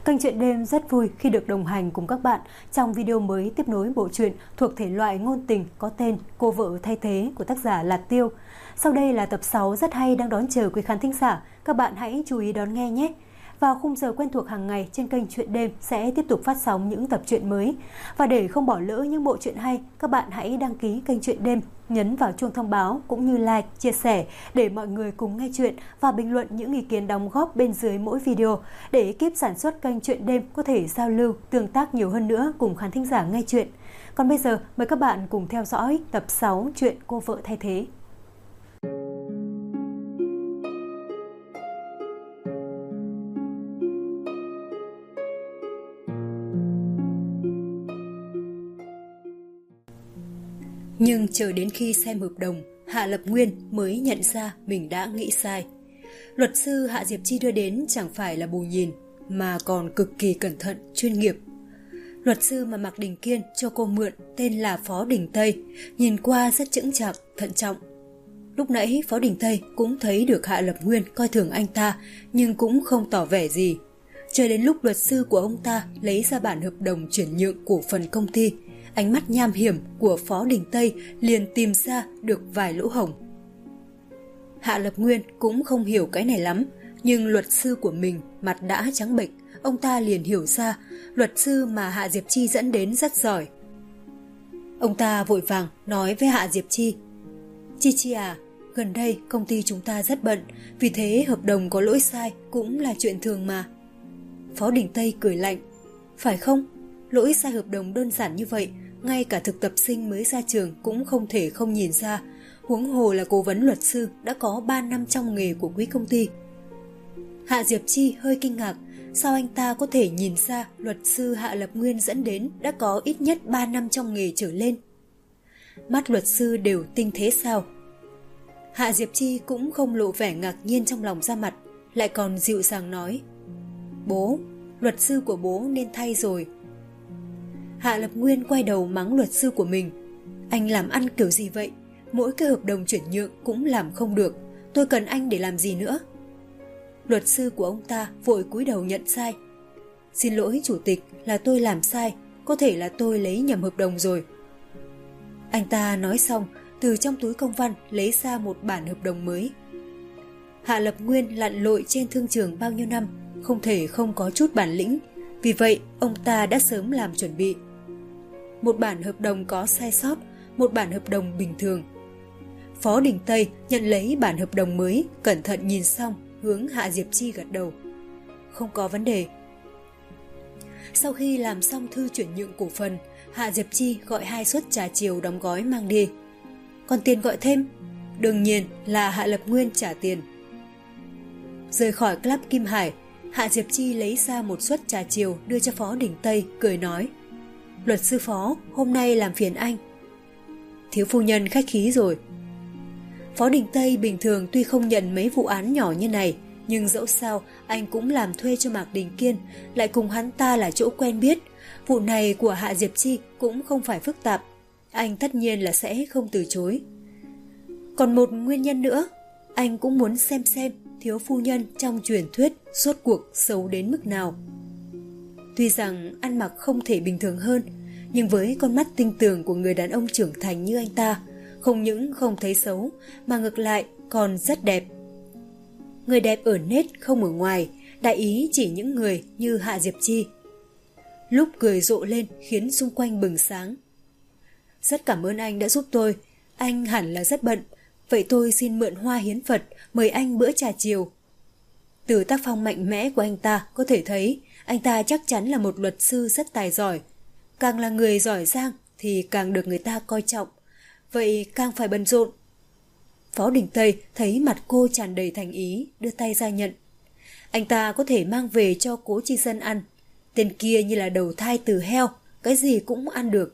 Kênh Chuyện Đêm rất vui khi được đồng hành cùng các bạn trong video mới tiếp nối bộ truyện thuộc thể loại ngôn tình có tên Cô vợ thay thế của tác giả Lạt Tiêu. Sau đây là tập 6 rất hay đang đón chờ quý khán thính giả, các bạn hãy chú ý đón nghe nhé. Vào khung giờ quen thuộc hàng ngày trên kênh Chuyện Đêm sẽ tiếp tục phát sóng những tập truyện mới. Và để không bỏ lỡ những bộ truyện hay, các bạn hãy đăng ký kênh Chuyện Đêm, nhấn vào chuông thông báo cũng như like, chia sẻ để mọi người cùng nghe chuyện và bình luận những ý kiến đóng góp bên dưới mỗi video để ekip sản xuất kênh Chuyện Đêm có thể giao lưu, tương tác nhiều hơn nữa cùng khán thính giả nghe chuyện. Còn bây giờ mời các bạn cùng theo dõi tập 6 chuyện Cô vợ thay thế. Nhưng chờ đến khi xem hợp đồng, Hạ Lập Nguyên mới nhận ra mình đã nghĩ sai. Luật sư Hạ Diệp Chi đưa đến chẳng phải là bù nhìn, mà còn cực kỳ cẩn thận, chuyên nghiệp. Luật sư mà Mạc Đình Kiên cho cô mượn tên là Phó Đình Tây, nhìn qua rất chững chạc, thận trọng. Lúc nãy Phó Đình Tây cũng thấy được Hạ Lập Nguyên coi thường anh ta, nhưng cũng không tỏ vẻ gì. Chờ đến lúc luật sư của ông ta lấy ra bản hợp đồng chuyển nhượng cổ phần công ty, ánh mắt nham hiểm của Phó Đình Tây liền tìm ra được vài lỗ hổng. Hạ Lập Nguyên cũng không hiểu cái này lắm, nhưng luật sư của mình mặt đã trắng bệch, ông ta liền hiểu ra luật sư mà Hạ Diệp Chi dẫn đến rất giỏi. Ông ta vội vàng nói với Hạ Diệp Chi: Chi à, gần đây công ty chúng ta rất bận, vì thế hợp đồng có lỗi sai cũng là chuyện thường mà. Phó Đình Tây cười lạnh: Phải không? Lỗi sai hợp đồng đơn giản như vậy, ngay cả thực tập sinh mới ra trường cũng không thể không nhìn ra, huống hồ là cố vấn luật sư đã có 3 năm trong nghề của quý công ty. Hạ Diệp Chi hơi kinh ngạc, sao anh ta có thể nhìn ra luật sư Hạ Lập Nguyên dẫn đến đã có ít nhất 3 năm trong nghề trở lên? Mắt luật sư đều tinh thế sao? Hạ Diệp Chi cũng không lộ vẻ ngạc nhiên trong lòng ra mặt, lại còn dịu dàng nói: Bố, luật sư của bố nên thay rồi. Hạ Lập Nguyên quay đầu mắng luật sư của mình: Anh làm ăn kiểu gì vậy? Mỗi cái hợp đồng chuyển nhượng cũng làm không được, tôi cần anh để làm gì nữa? Luật sư của ông ta vội cúi đầu nhận sai: Xin lỗi chủ tịch, là tôi làm sai, có thể là tôi lấy nhầm hợp đồng rồi. Anh ta nói xong, từ trong túi công văn lấy ra một bản hợp đồng mới. Hạ Lập Nguyên lặn lội trên thương trường bao nhiêu năm, không thể không có chút bản lĩnh, vì vậy ông ta đã sớm làm chuẩn bị. Một bản hợp đồng có sai sót, một bản hợp đồng bình thường. Phó Đình Tây nhận lấy bản hợp đồng mới, cẩn thận nhìn xong, hướng Hạ Diệp Chi gật đầu: Không có vấn đề. Sau khi làm xong thư chuyển nhượng cổ phần, Hạ Diệp Chi gọi 2 suất trà chiều đóng gói mang đi. Còn tiền gọi thêm? Đương nhiên là Hạ Lập Nguyên trả tiền. Rời khỏi club Kim Hải, Hạ Diệp Chi lấy ra một suất trà chiều đưa cho Phó Đình Tây, cười nói: Luật sư Phó, hôm nay làm phiền anh. Thiếu phu nhân khách khí rồi. Phó Đình Tây bình thường tuy không nhận mấy vụ án nhỏ như này, nhưng dẫu sao anh cũng làm thuê cho Mạc Đình Kiên, lại cùng hắn ta là chỗ quen biết. Vụ này của Hạ Diệp Chi cũng không phải phức tạp, anh tất nhiên là sẽ không từ chối. Còn một nguyên nhân nữa, anh cũng muốn xem thiếu phu nhân trong truyền thuyết rốt cuộc xấu đến mức nào. Tuy rằng ăn mặc không thể bình thường hơn, nhưng với con mắt tinh tường của người đàn ông trưởng thành như anh ta, không những không thấy xấu mà ngược lại còn rất đẹp. Người đẹp ở nết không ở ngoài, đại ý chỉ những người như Hạ Diệp Chi. Lúc cười rộ lên khiến xung quanh bừng sáng. Rất cảm ơn anh đã giúp tôi, anh hẳn là rất bận, vậy tôi xin mượn hoa hiến Phật mời anh bữa trà chiều. Từ tác phong mạnh mẽ của anh ta có thể thấy anh ta chắc chắn là một luật sư rất tài giỏi. Càng là người giỏi giang thì càng được người ta coi trọng, vậy càng phải bận rộn. Phó Đình Tây thấy mặt cô tràn đầy thành ý, đưa tay ra nhận. Anh ta có thể mang về cho Cố Chi Dân ăn. Tên kia như là đầu thai từ heo, cái gì cũng ăn được.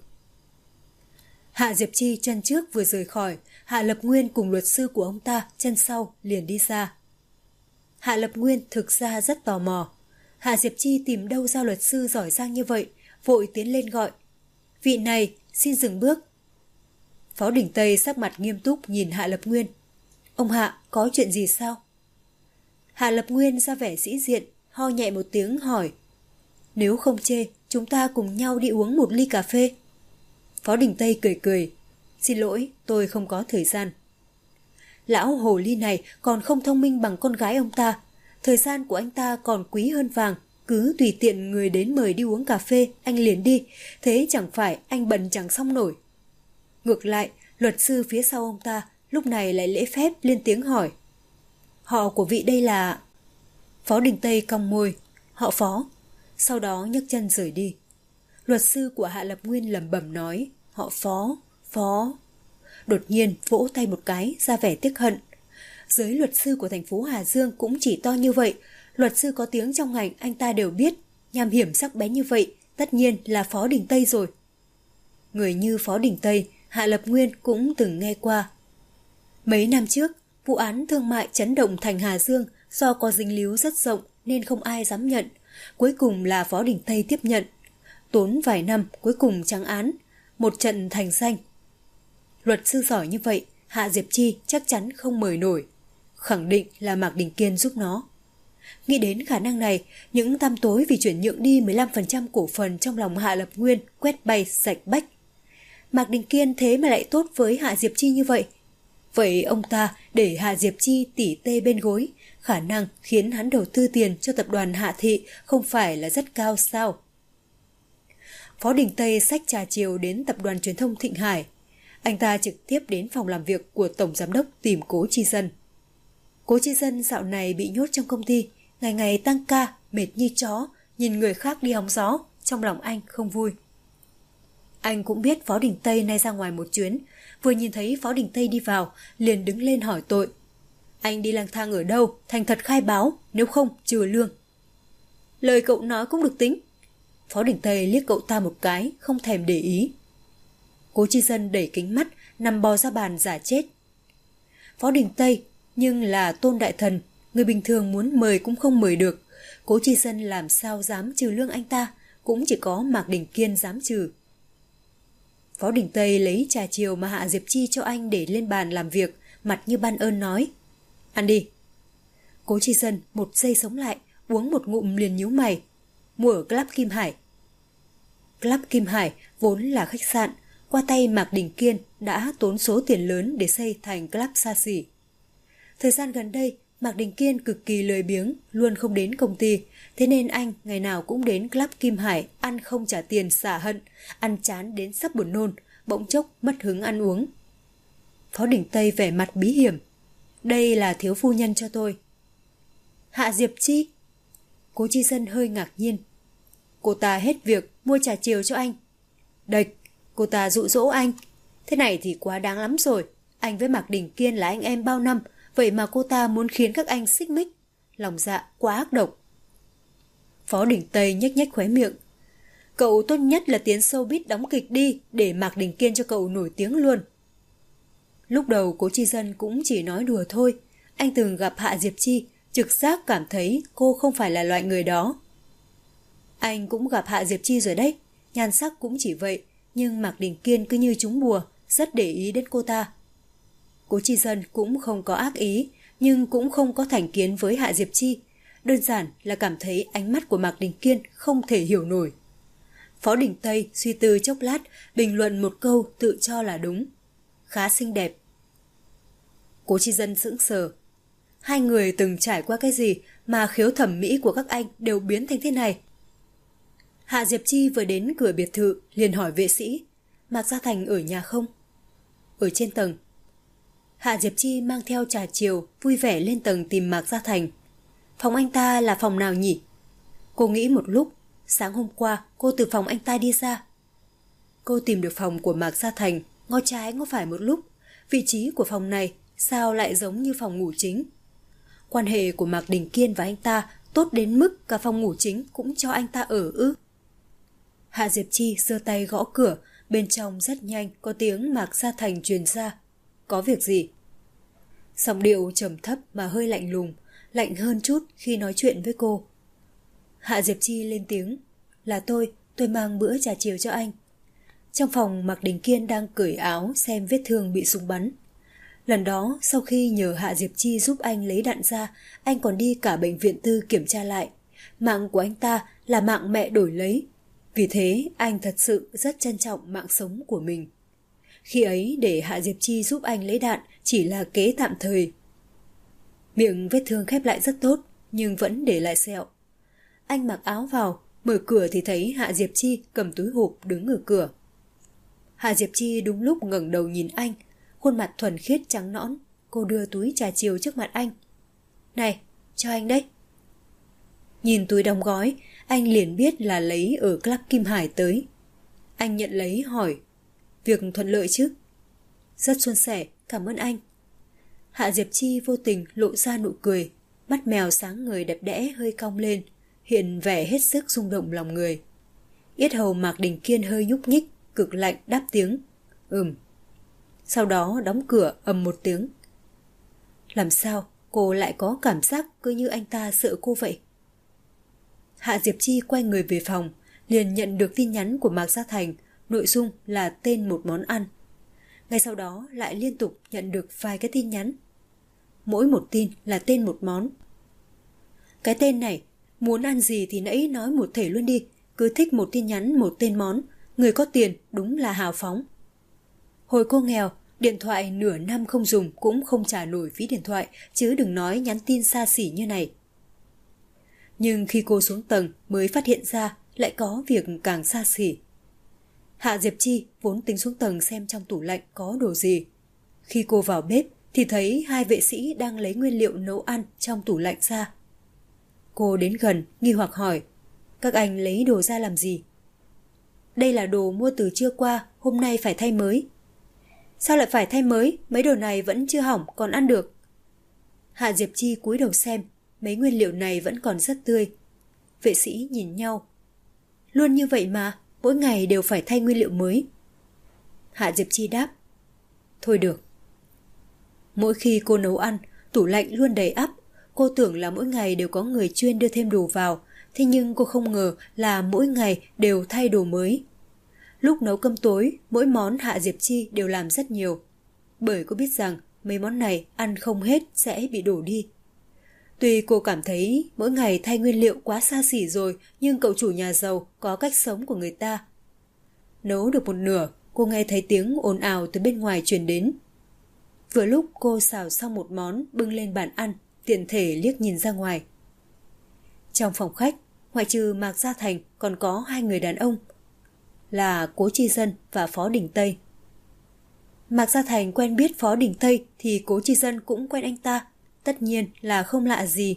Hạ Diệp Chi chân trước vừa rời khỏi, Hạ Lập Nguyên cùng luật sư của ông ta chân sau liền đi ra. Hạ Lập Nguyên thực ra rất tò mò. Hạ Diệp Chi tìm đâu ra luật sư giỏi giang như vậy, vội tiến lên gọi: Vị này, xin dừng bước. Phó Đình Tây sắc mặt nghiêm túc nhìn Hạ Lập Nguyên: Ông Hạ, có chuyện gì sao? Hạ Lập Nguyên ra vẻ sĩ diện, ho nhẹ một tiếng hỏi: Nếu không chê, chúng ta cùng nhau đi uống một ly cà phê. Phó Đình Tây cười cười. Xin lỗi, tôi không có thời gian. Lão hồ ly này còn không thông minh bằng con gái ông ta. Thời gian của anh ta còn quý hơn vàng. Cứ tùy tiện người đến mời đi uống cà phê, anh liền đi. Thế chẳng phải anh bận chẳng xong nổi. Ngược lại, luật sư phía sau ông ta lúc này lại lễ phép lên tiếng hỏi. Họ của vị đây là... Phó Đình Tây cong môi. Họ Phó. Sau đó nhấc chân rời đi. Luật sư của Hạ Lập Nguyên lẩm bẩm nói. Họ Phó, Phó. Đột nhiên vỗ tay một cái, ra vẻ tiếc hận. Giới luật sư của thành phố Hà Dương cũng chỉ to như vậy. Luật sư có tiếng trong ngành anh ta đều biết. Nham hiểm sắc bén như vậy, tất nhiên là Phó Đình Tây rồi. Người như Phó Đình Tây, Hạ Lập Nguyên cũng từng nghe qua. Mấy năm trước, vụ án thương mại chấn động thành Hà Dương do có dính líu rất rộng nên không ai dám nhận. Cuối cùng là Phó Đình Tây tiếp nhận. Tốn vài năm cuối cùng trắng án, một trận thành danh. Luật sư giỏi như vậy, Hạ Diệp Chi chắc chắn không mời nổi. Khẳng định là Mạc Đình Kiên giúp nó. Nghĩ đến khả năng này, những tăm tối vì chuyển nhượng đi 15% cổ phần trong lòng Hạ Lập Nguyên quét bay sạch bách. Mạc Đình Kiên thế mà lại tốt với Hạ Diệp Chi như vậy. Vậy ông ta để Hạ Diệp Chi tỉ tê bên gối, khả năng khiến hắn đầu tư tiền cho tập đoàn Hạ Thị không phải là rất cao sao? Phó Đình Tây xách trà chiều đến tập đoàn truyền thông Thịnh Hải. Anh ta trực tiếp đến phòng làm việc của Tổng Giám đốc tìm Cố Chi Dân. Cố Chi Dân dạo này bị nhốt trong công ty, ngày ngày tăng ca, mệt như chó, nhìn người khác đi hóng gió, trong lòng anh không vui. Anh cũng biết Phó Đình Tây nay ra ngoài một chuyến, vừa nhìn thấy Phó Đình Tây đi vào, liền đứng lên hỏi tội. Anh đi lang thang ở đâu, thành thật khai báo, nếu không trừ lương. Lời cậu nói cũng được tính. Phó Đình Tây liếc cậu ta một cái, không thèm để ý. Cố Chi Dân đẩy kính mắt, nằm bò ra bàn giả chết. Phó Đình Tây, nhưng là Tôn Đại Thần, người bình thường muốn mời cũng không mời được. Cố Chi Dân làm sao dám trừ lương anh ta, cũng chỉ có Mạc Đình Kiên dám trừ. Phó Đình Tây lấy trà chiều mà Hạ Diệp Chi cho anh để lên bàn làm việc, mặt như ban ơn nói. Ăn đi. Cố Chi Dân một giây sống lại, uống một ngụm liền nhíu mày. Mua ở Club Kim Hải. Club Kim Hải vốn là khách sạn, qua tay Mạc Đình Kiên đã tốn số tiền lớn để xây thành club xa xỉ. Thời gian gần đây, Mạc Đình Kiên cực kỳ lười biếng, luôn không đến công ty, thế nên anh ngày nào cũng đến Club Kim Hải ăn không trả tiền xả hận, ăn chán đến sắp buồn nôn, bỗng chốc mất hứng ăn uống. Phó Đình Tây vẻ mặt bí hiểm. Đây là thiếu phu nhân cho tôi. Hạ Diệp Chi? Cố Chi Dân hơi ngạc nhiên. Cô ta hết việc mua trà chiều cho anh. Địch, cô ta dụ dỗ anh. Thế này thì quá đáng lắm rồi. Anh với Mạc Đình Kiên là anh em bao năm, vậy mà cô ta muốn khiến các anh xích mích. Lòng dạ quá ác độc. Phó Đình Tây nhếch nhếch khóe miệng. Cậu tốt nhất là tiến showbiz đóng kịch đi, để Mạc Đình Kiên cho cậu nổi tiếng luôn. Lúc đầu Cố Chi Dân cũng chỉ nói đùa thôi. Anh từng gặp Hạ Diệp Chi, trực giác cảm thấy cô không phải là loại người đó. Anh cũng gặp Hạ Diệp Chi rồi đấy, nhan sắc cũng chỉ vậy, nhưng Mạc Đình Kiên cứ như trúng bùa, rất để ý đến cô ta. Cố Chi Dân cũng không có ác ý, nhưng cũng không có thành kiến với Hạ Diệp Chi, đơn giản là cảm thấy ánh mắt của Mạc Đình Kiên không thể hiểu nổi. Phó Đình Tây suy tư chốc lát, bình luận một câu tự cho là đúng. Khá xinh đẹp. Cố Chi Dân sững sờ. Hai người từng trải qua cái gì mà khiếu thẩm mỹ của các anh đều biến thành thế này? Hạ Diệp Chi vừa đến cửa biệt thự liền hỏi vệ sĩ, Mạc Gia Thành ở nhà không? Ở trên tầng. Hạ Diệp Chi mang theo trà chiều vui vẻ lên tầng tìm Mạc Gia Thành. Phòng anh ta là phòng nào nhỉ? Cô nghĩ một lúc, sáng hôm qua cô từ phòng anh ta đi ra. Cô tìm được phòng của Mạc Gia Thành, ngó trái ngó phải một lúc. Vị trí của phòng này sao lại giống như phòng ngủ chính? Quan hệ của Mạc Đình Kiên và anh ta tốt đến mức cả phòng ngủ chính cũng cho anh ta ở ư? Hạ Diệp Chi giơ tay gõ cửa, bên trong rất nhanh có tiếng Mạc Gia Thành truyền ra. Có việc gì? Giọng điệu trầm thấp mà hơi lạnh lùng, lạnh hơn chút khi nói chuyện với cô. Hạ Diệp Chi lên tiếng. Là tôi mang bữa trà chiều cho anh. Trong phòng Mạc Đình Kiên đang cởi áo xem vết thương bị súng bắn. Lần đó sau khi nhờ Hạ Diệp Chi giúp anh lấy đạn ra, anh còn đi cả bệnh viện tư kiểm tra lại. Mạng của anh ta là mạng mẹ đổi lấy. Vì thế anh thật sự rất trân trọng mạng sống của mình. Khi ấy để Hạ Diệp Chi giúp anh lấy đạn chỉ là kế tạm thời. Miệng vết thương khép lại rất tốt, nhưng vẫn để lại sẹo. Anh mặc áo vào, mở cửa thì thấy Hạ Diệp Chi cầm túi hộp đứng ở cửa. Hạ Diệp Chi đúng lúc ngẩng đầu nhìn anh, khuôn mặt thuần khiết trắng nõn. Cô đưa túi trà chiều trước mặt anh. Này, cho anh đấy. Nhìn túi đóng gói, anh liền biết là lấy ở Club Kim Hải tới. Anh nhận lấy hỏi, việc thuận lợi chứ? Rất suôn sẻ, cảm ơn anh. Hạ Diệp Chi vô tình lộ ra nụ cười, mắt mèo sáng ngời đẹp đẽ hơi cong lên, hiện vẻ hết sức rung động lòng người. Yết hầu Mạc Đình Kiên hơi nhúc nhích, cực lạnh đáp tiếng, Sau đó đóng cửa ầm một tiếng. Làm sao cô lại có cảm giác cứ như anh ta sợ cô vậy? Hạ Diệp Chi quay người về phòng, liền nhận được tin nhắn của Mạc Gia Thành, nội dung là tên một món ăn. Ngay sau đó lại liên tục nhận được vài cái tin nhắn. Mỗi một tin là tên một món. Cái tên này, muốn ăn gì thì nãy nói một thể luôn đi, cứ thích một tin nhắn một tên món, người có tiền đúng là hào phóng. Hồi cô nghèo, điện thoại nửa năm không dùng cũng không trả nổi phí điện thoại, chứ đừng nói nhắn tin xa xỉ như này. Nhưng khi cô xuống tầng mới phát hiện ra lại có việc càng xa xỉ. Hạ Diệp Chi vốn tính xuống tầng xem trong tủ lạnh có đồ gì. Khi cô vào bếp thì thấy hai vệ sĩ đang lấy nguyên liệu nấu ăn trong tủ lạnh ra. Cô đến gần, nghi hoặc hỏi, các anh lấy đồ ra làm gì? Đây là đồ mua từ trưa qua, hôm nay phải thay mới. Sao lại phải thay mới? Mấy đồ này vẫn chưa hỏng, còn ăn được. Hạ Diệp Chi cúi đầu xem, mấy nguyên liệu này vẫn còn rất tươi. Vệ sĩ nhìn nhau. Luôn như vậy mà, mỗi ngày đều phải thay nguyên liệu mới. Hạ Diệp Chi đáp, thôi được. Mỗi khi cô nấu ăn, tủ lạnh luôn đầy ắp. Cô tưởng là mỗi ngày đều có người chuyên đưa thêm đồ vào, thế nhưng cô không ngờ là mỗi ngày đều thay đồ mới. Lúc nấu cơm tối, mỗi món Hạ Diệp Chi đều làm rất nhiều. Bởi cô biết rằng mấy món này ăn không hết sẽ bị đổ đi. Tuy cô cảm thấy mỗi ngày thay nguyên liệu quá xa xỉ rồi, nhưng cậu chủ nhà giàu có cách sống của người ta. Nấu được một nửa, cô nghe thấy tiếng ồn ào từ bên ngoài truyền đến. Vừa lúc cô xào xong một món bưng lên bàn ăn, tiện thể liếc nhìn ra ngoài. Trong phòng khách, ngoại trừ Mạc Gia Thành còn có hai người đàn ông, là Cố Chi Dân và Phó Đình Tây. Mạc Gia Thành quen biết Phó Đình Tây thì Cố Chi Dân cũng quen anh ta, tất nhiên là không lạ gì.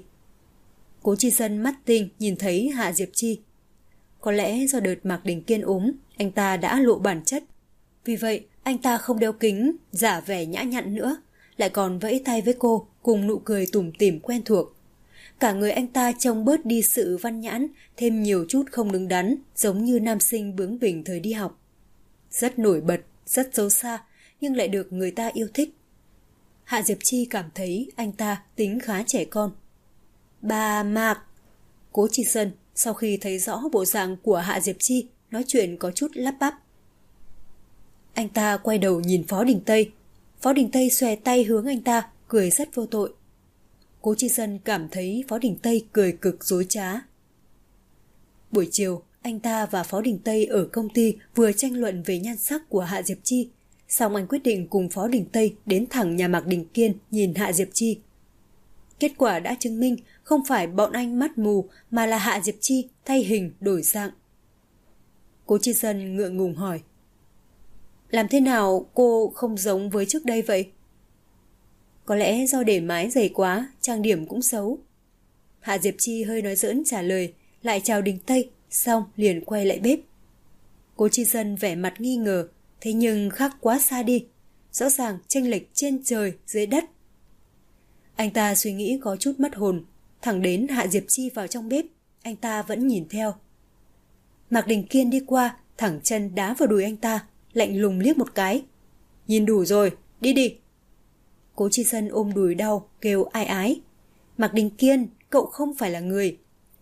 Cố Chi Dân mắt tinh nhìn thấy Hạ Diệp Chi. Có lẽ do đợt Mạc Đình Kiên ốm, anh ta đã lộ bản chất. Vì vậy, anh ta không đeo kính, giả vẻ nhã nhặn nữa, lại còn vẫy tay với cô cùng nụ cười tủm tỉm quen thuộc. Cả người anh ta trông bớt đi sự văn nhãn, thêm nhiều chút không đứng đắn, giống như nam sinh bướng bỉnh thời đi học. Rất nổi bật, rất xấu xa, nhưng lại được người ta yêu thích. Hạ Diệp Chi cảm thấy anh ta tính khá trẻ con. Bà Mạc! Cố Chi Dân sau khi thấy rõ bộ dạng của Hạ Diệp Chi, nói chuyện có chút lắp bắp. Anh ta quay đầu nhìn Phó Đình Tây. Phó Đình Tây xòe tay hướng anh ta, cười rất vô tội. Cố Chi Dân cảm thấy Phó Đình Tây cười cực dối trá. Buổi chiều, anh ta và Phó Đình Tây ở công ty vừa tranh luận về nhan sắc của Hạ Diệp Chi. Xong anh quyết định cùng Phó Đình Tây đến thẳng nhà Mạc Đình Kiên nhìn Hạ Diệp Chi. Kết quả đã chứng minh không phải bọn anh mắt mù mà là Hạ Diệp Chi thay hình đổi dạng. Cố Chi Dân ngượng ngùng hỏi, làm thế nào cô không giống với trước đây vậy? Có lẽ do để mái dày quá, trang điểm cũng xấu. Hạ Diệp Chi hơi nói giỡn trả lời, lại chào Đình Tây, xong liền quay lại bếp. Cố Chi Dân vẻ mặt nghi ngờ, thế nhưng khác quá xa đi, rõ ràng chênh lệch trên trời dưới đất. Anh ta suy nghĩ có chút mất hồn, thẳng đến Hạ Diệp Chi vào trong bếp, anh ta vẫn nhìn theo. Mạc Đình Kiên đi qua, thẳng chân đá vào đùi anh ta, lạnh lùng liếc một cái. Nhìn đủ rồi, đi đi. Cố Chi Dân ôm đùi đau, kêu ai ái. Mạc Đình Kiên, cậu không phải là người.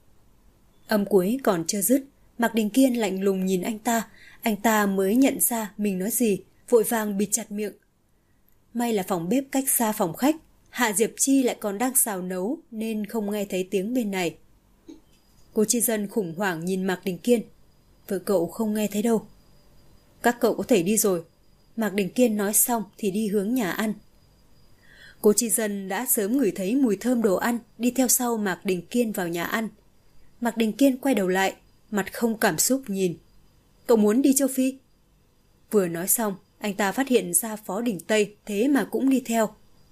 Âm cuối còn chưa dứt, Mạc Đình Kiên lạnh lùng nhìn anh ta mới nhận ra mình nói gì, vội vàng bịt chặt miệng. May là phòng bếp cách xa phòng khách, Hạ Diệp Chi lại còn đang xào nấu nên không nghe thấy tiếng bên này. Cô Chi Dân khủng hoảng nhìn Mạc Đình Kiên. Vợ cậu không nghe thấy đâu. Các cậu có thể đi rồi. Mạc Đình Kiên nói xong thì đi hướng nhà ăn. Cô Chi Dân đã sớm ngửi thấy mùi thơm đồ ăn, đi theo sau Mạc Đình Kiên vào nhà ăn. Mạc Đình Kiên quay đầu lại, mặt không cảm xúc nhìn. Cậu muốn đi châu Phi? Vừa nói xong, anh ta phát hiện ra Phó Đình Tây, thế mà cũng đi theo.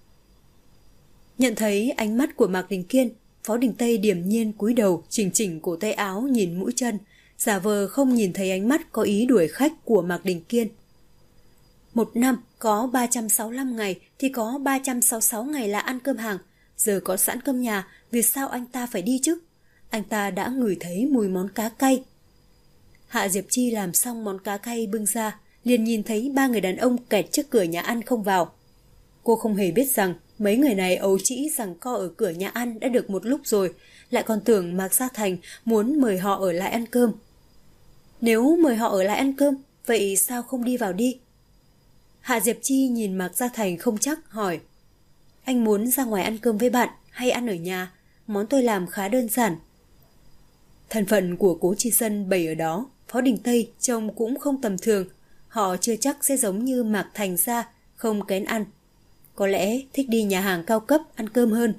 Nhận thấy ánh mắt của Mạc Đình Kiên, Phó Đình Tây điềm nhiên cúi đầu chỉnh chỉnh cổ tay áo nhìn mũi chân, giả vờ không nhìn thấy ánh mắt có ý đuổi khách của Mạc Đình Kiên. Một năm có 365 ngày thì có 366 ngày là ăn cơm hàng. Giờ có sẵn cơm nhà, vì sao anh ta phải đi chứ? Anh ta đã ngửi thấy mùi món cá cay. Hạ Diệp Chi làm xong món cá cay bưng ra, liền nhìn thấy 3 người đàn ông kẹt trước cửa nhà ăn không vào. Cô không hề biết rằng mấy người này ấu trĩ giằng co ở cửa nhà ăn đã được một lúc rồi, lại còn tưởng Mạc Gia Thành muốn mời họ ở lại ăn cơm. Nếu mời họ ở lại ăn cơm, vậy sao không đi vào đi? Hạ Diệp Chi nhìn Mạc Gia Thành không chắc hỏi. Anh muốn ra ngoài ăn cơm với bạn hay ăn ở nhà? Món tôi làm khá đơn giản. Thân phận của Cố Chi Dân bày ở đó, Phó Đình Tây trông cũng không tầm thường. Họ chưa chắc sẽ giống như Mạc Thành gia, không kén ăn. Có lẽ thích đi nhà hàng cao cấp ăn cơm hơn.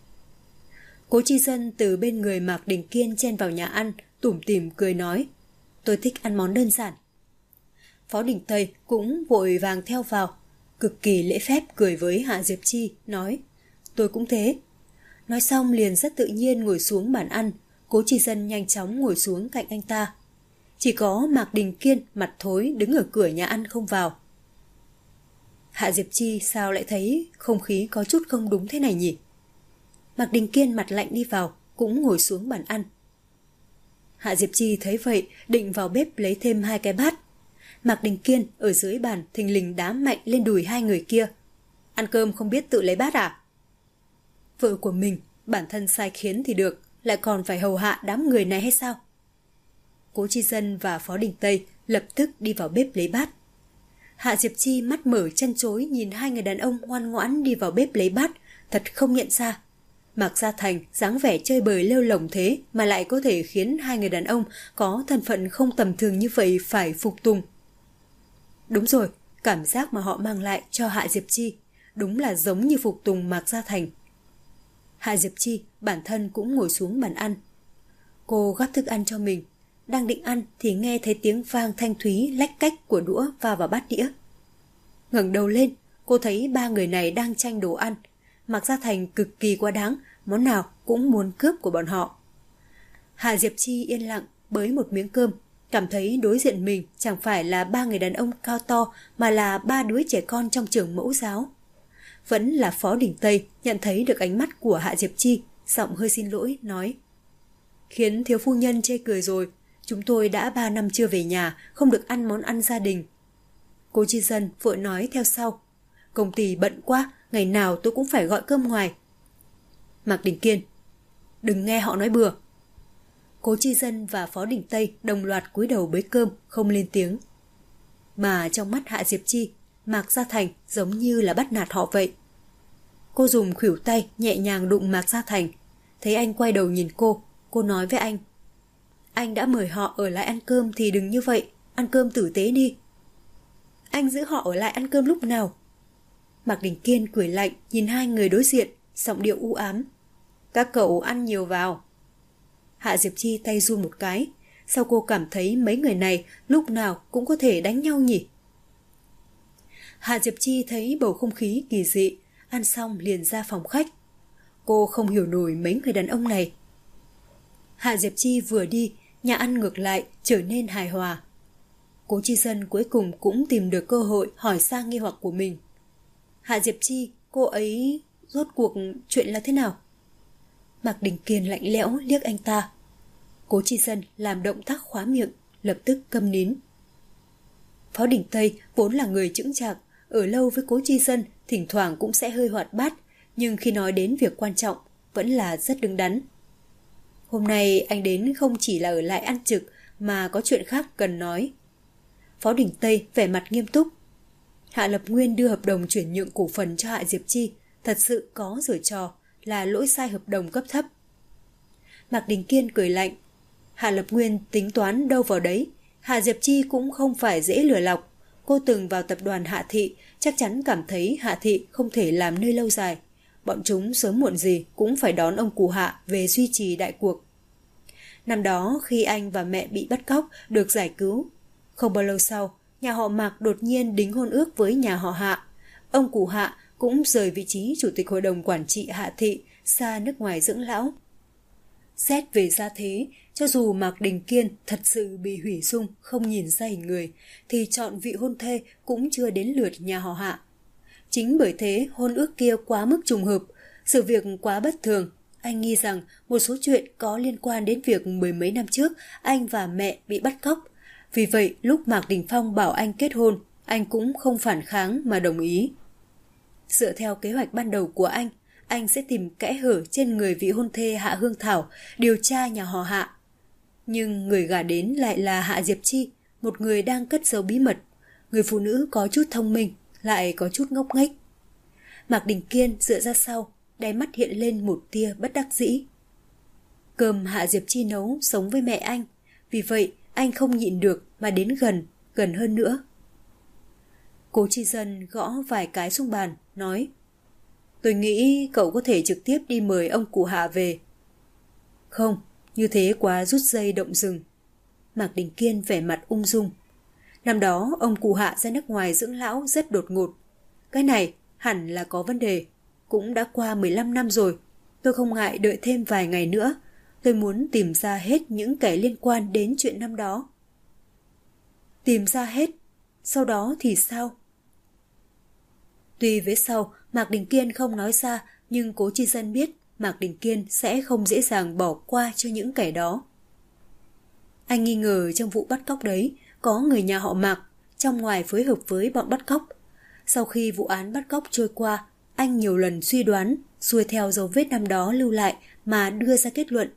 Cố Chi Dân từ bên người Mạc Đình Kiên chen vào nhà ăn, tủm tỉm cười nói. Tôi thích ăn món đơn giản. Phó Đình Tây cũng vội vàng theo vào, cực kỳ lễ phép cười với Hạ Diệp Chi, nói. Tôi cũng thế. Nói xong liền rất tự nhiên ngồi xuống bàn ăn. Cố Chi Dân nhanh chóng ngồi xuống cạnh anh ta. Chỉ có Mạc Đình Kiên mặt thối đứng ở cửa nhà ăn không vào. Hạ Diệp Chi sao lại thấy không khí có chút không đúng thế này nhỉ? Mạc Đình Kiên mặt lạnh đi vào, cũng ngồi xuống bàn ăn. Hạ Diệp Chi thấy vậy, định vào bếp lấy thêm 2 cái bát. Mạc Đình Kiên ở dưới bàn thình lình đá mạnh lên đùi 2 người kia. Ăn cơm không biết tự lấy bát à? Vợ của mình, bản thân sai khiến thì được, lại còn phải hầu hạ đám người này hay sao? Cố Chi Dân và Phó Đình Tây lập tức đi vào bếp lấy bát. Hạ Diệp Chi mắt mở chân chối nhìn 2 người đàn ông ngoan ngoãn đi vào bếp lấy bát, thật không nhận ra. Mạc Gia Thành dáng vẻ chơi bời lêu lổng thế mà lại có thể khiến 2 người đàn ông có thân phận không tầm thường như vậy phải phục tùng. Đúng rồi, cảm giác mà họ mang lại cho Hạ Diệp Chi đúng là giống như phục tùng Mạc Gia Thành. Hạ Diệp Chi bản thân cũng ngồi xuống bàn ăn. Cô gắp thức ăn cho mình, đang định ăn thì nghe thấy tiếng vang thanh thúy lách cách của đũa va vào bát đĩa. Ngẩng đầu lên, cô thấy 3 người này đang tranh đồ ăn. Mạc Gia Thành cực kỳ quá đáng, món nào cũng muốn cướp của bọn họ. Hạ Diệp Chi yên lặng bới một miếng cơm, cảm thấy đối diện mình chẳng phải là 3 người đàn ông cao to mà là 3 đứa trẻ con trong trường mẫu giáo. Vẫn là Phó Đình Tây nhận thấy được ánh mắt của Hạ Diệp Chi, giọng hơi xin lỗi, nói. Khiến thiếu phu nhân chê cười rồi, chúng tôi đã 3 năm chưa về nhà, không được ăn món ăn gia đình. Cô Chi Dân vội nói theo sau. Công ty bận quá, ngày nào tôi cũng phải gọi cơm ngoài. Mạc Đình Kiên, đừng nghe họ nói bừa. Cố Chi Dân và Phó Đình Tây đồng loạt cúi đầu bới cơm, không lên tiếng. Mà trong mắt Hạ Diệp Chi, Mạc Gia Thành giống như là bắt nạt họ vậy. Cô dùng khuỷu tay nhẹ nhàng đụng Mạc Gia Thành. Thấy anh quay đầu nhìn cô nói với anh. Anh đã mời họ ở lại ăn cơm thì đừng như vậy, ăn cơm tử tế đi. Anh giữ họ ở lại ăn cơm lúc nào? Mạc Đình Kiên cười lạnh nhìn 2 người đối diện, giọng điệu u ám. Các cậu ăn nhiều vào. Hạ Diệp Chi tay run một cái. Sao cô cảm thấy mấy người này lúc nào cũng có thể đánh nhau nhỉ? Hạ Diệp Chi thấy bầu không khí kỳ dị, ăn xong liền ra phòng khách. Cô không hiểu nổi mấy người đàn ông này. Hạ Diệp Chi vừa đi, nhà ăn ngược lại trở nên hài hòa. Cố Chi Dân cuối cùng cũng tìm được cơ hội hỏi sang nghi hoặc của mình. Hạ Diệp Chi, cô ấy rốt cuộc chuyện là thế nào? Mạc Đình Kiên lạnh lẽo liếc anh ta. Cố Chi Dân làm động tác khóa miệng, lập tức câm nín. Phó Đình Tây vốn là người chững chạc, ở lâu với Cố Chi Dân thỉnh thoảng cũng sẽ hơi hoạt bát, nhưng khi nói đến việc quan trọng vẫn là rất đứng đắn. Hôm nay anh đến không chỉ là ở lại ăn trực mà có chuyện khác cần nói. Phó Đình Tây vẻ mặt nghiêm túc. Hạ Lập Nguyên đưa hợp đồng chuyển nhượng cổ phần cho Hạ Diệp Chi thật sự có giở trò, là lỗi sai hợp đồng cấp thấp. Mạc Đình Kiên cười lạnh, Hạ Lập Nguyên tính toán đâu vào đấy. Hạ Diệp Chi cũng không phải dễ lừa lọc. Cô từng vào tập đoàn Hạ Thị, chắc chắn cảm thấy Hạ Thị không thể làm nơi lâu dài. Bọn chúng sớm muộn gì cũng phải đón ông cụ Hạ về duy trì đại cuộc. Năm đó khi anh và mẹ bị bắt cóc được giải cứu, không bao lâu sau, nhà họ Mạc đột nhiên đính hôn ước với nhà họ Hạ. Ông cụ Hạ cũng rời vị trí chủ tịch hội đồng quản trị Hạ Thị xa nước ngoài dưỡng lão. Xét về gia thế, cho dù Mạc Đình Kiên thật sự bị hủy dung không nhìn ra hình người, thì chọn vị hôn thê cũng chưa đến lượt nhà họ Hạ. Chính bởi thế hôn ước kia quá mức trùng hợp, sự việc quá bất thường. Anh nghi rằng một số chuyện có liên quan đến việc mười mấy năm trước anh và mẹ bị bắt cóc. Vì vậy lúc Mạc Đình Phong bảo anh kết hôn, anh cũng không phản kháng mà đồng ý. Dựa theo kế hoạch ban đầu của anh sẽ tìm kẽ hở trên người vị hôn thê Hạ Hương Thảo, điều tra nhà họ Hạ. Nhưng người gả đến lại là Hạ Diệp Chi, một người đang cất giấu bí mật. Người phụ nữ có chút thông minh, lại có chút ngốc nghếch. Mạc Đình Kiên dựa ra sau, đáy mắt hiện lên một tia bất đắc dĩ. Cơm Hạ Diệp Chi nấu sống với mẹ anh, vì vậy anh không nhịn được mà đến gần hơn nữa. Cố Chi Dân gõ vài cái xuống bàn, nói: Tôi nghĩ cậu có thể trực tiếp đi mời ông cụ Hạ về. Không, như thế quá rút dây động rừng. Mạc Đình Kiên vẻ mặt ung dung. Năm đó ông cụ Hạ ra nước ngoài dưỡng lão rất đột ngột. Cái này hẳn là có vấn đề. Cũng đã qua 15 năm rồi. Tôi không ngại đợi thêm vài ngày nữa. Tôi muốn tìm ra hết những kẻ liên quan đến chuyện năm đó. Tìm ra hết? Sau đó thì sao? Tuy về sau Mạc Đình Kiên không nói ra, nhưng Cố Chi Dân biết Mạc Đình Kiên sẽ không dễ dàng bỏ qua cho những kẻ đó. Anh nghi ngờ trong vụ bắt cóc đấy có người nhà họ Mạc, trong ngoài phối hợp với bọn bắt cóc. Sau khi vụ án bắt cóc trôi qua, anh nhiều lần suy đoán, xuôi theo dấu vết năm đó lưu lại mà đưa ra kết luận.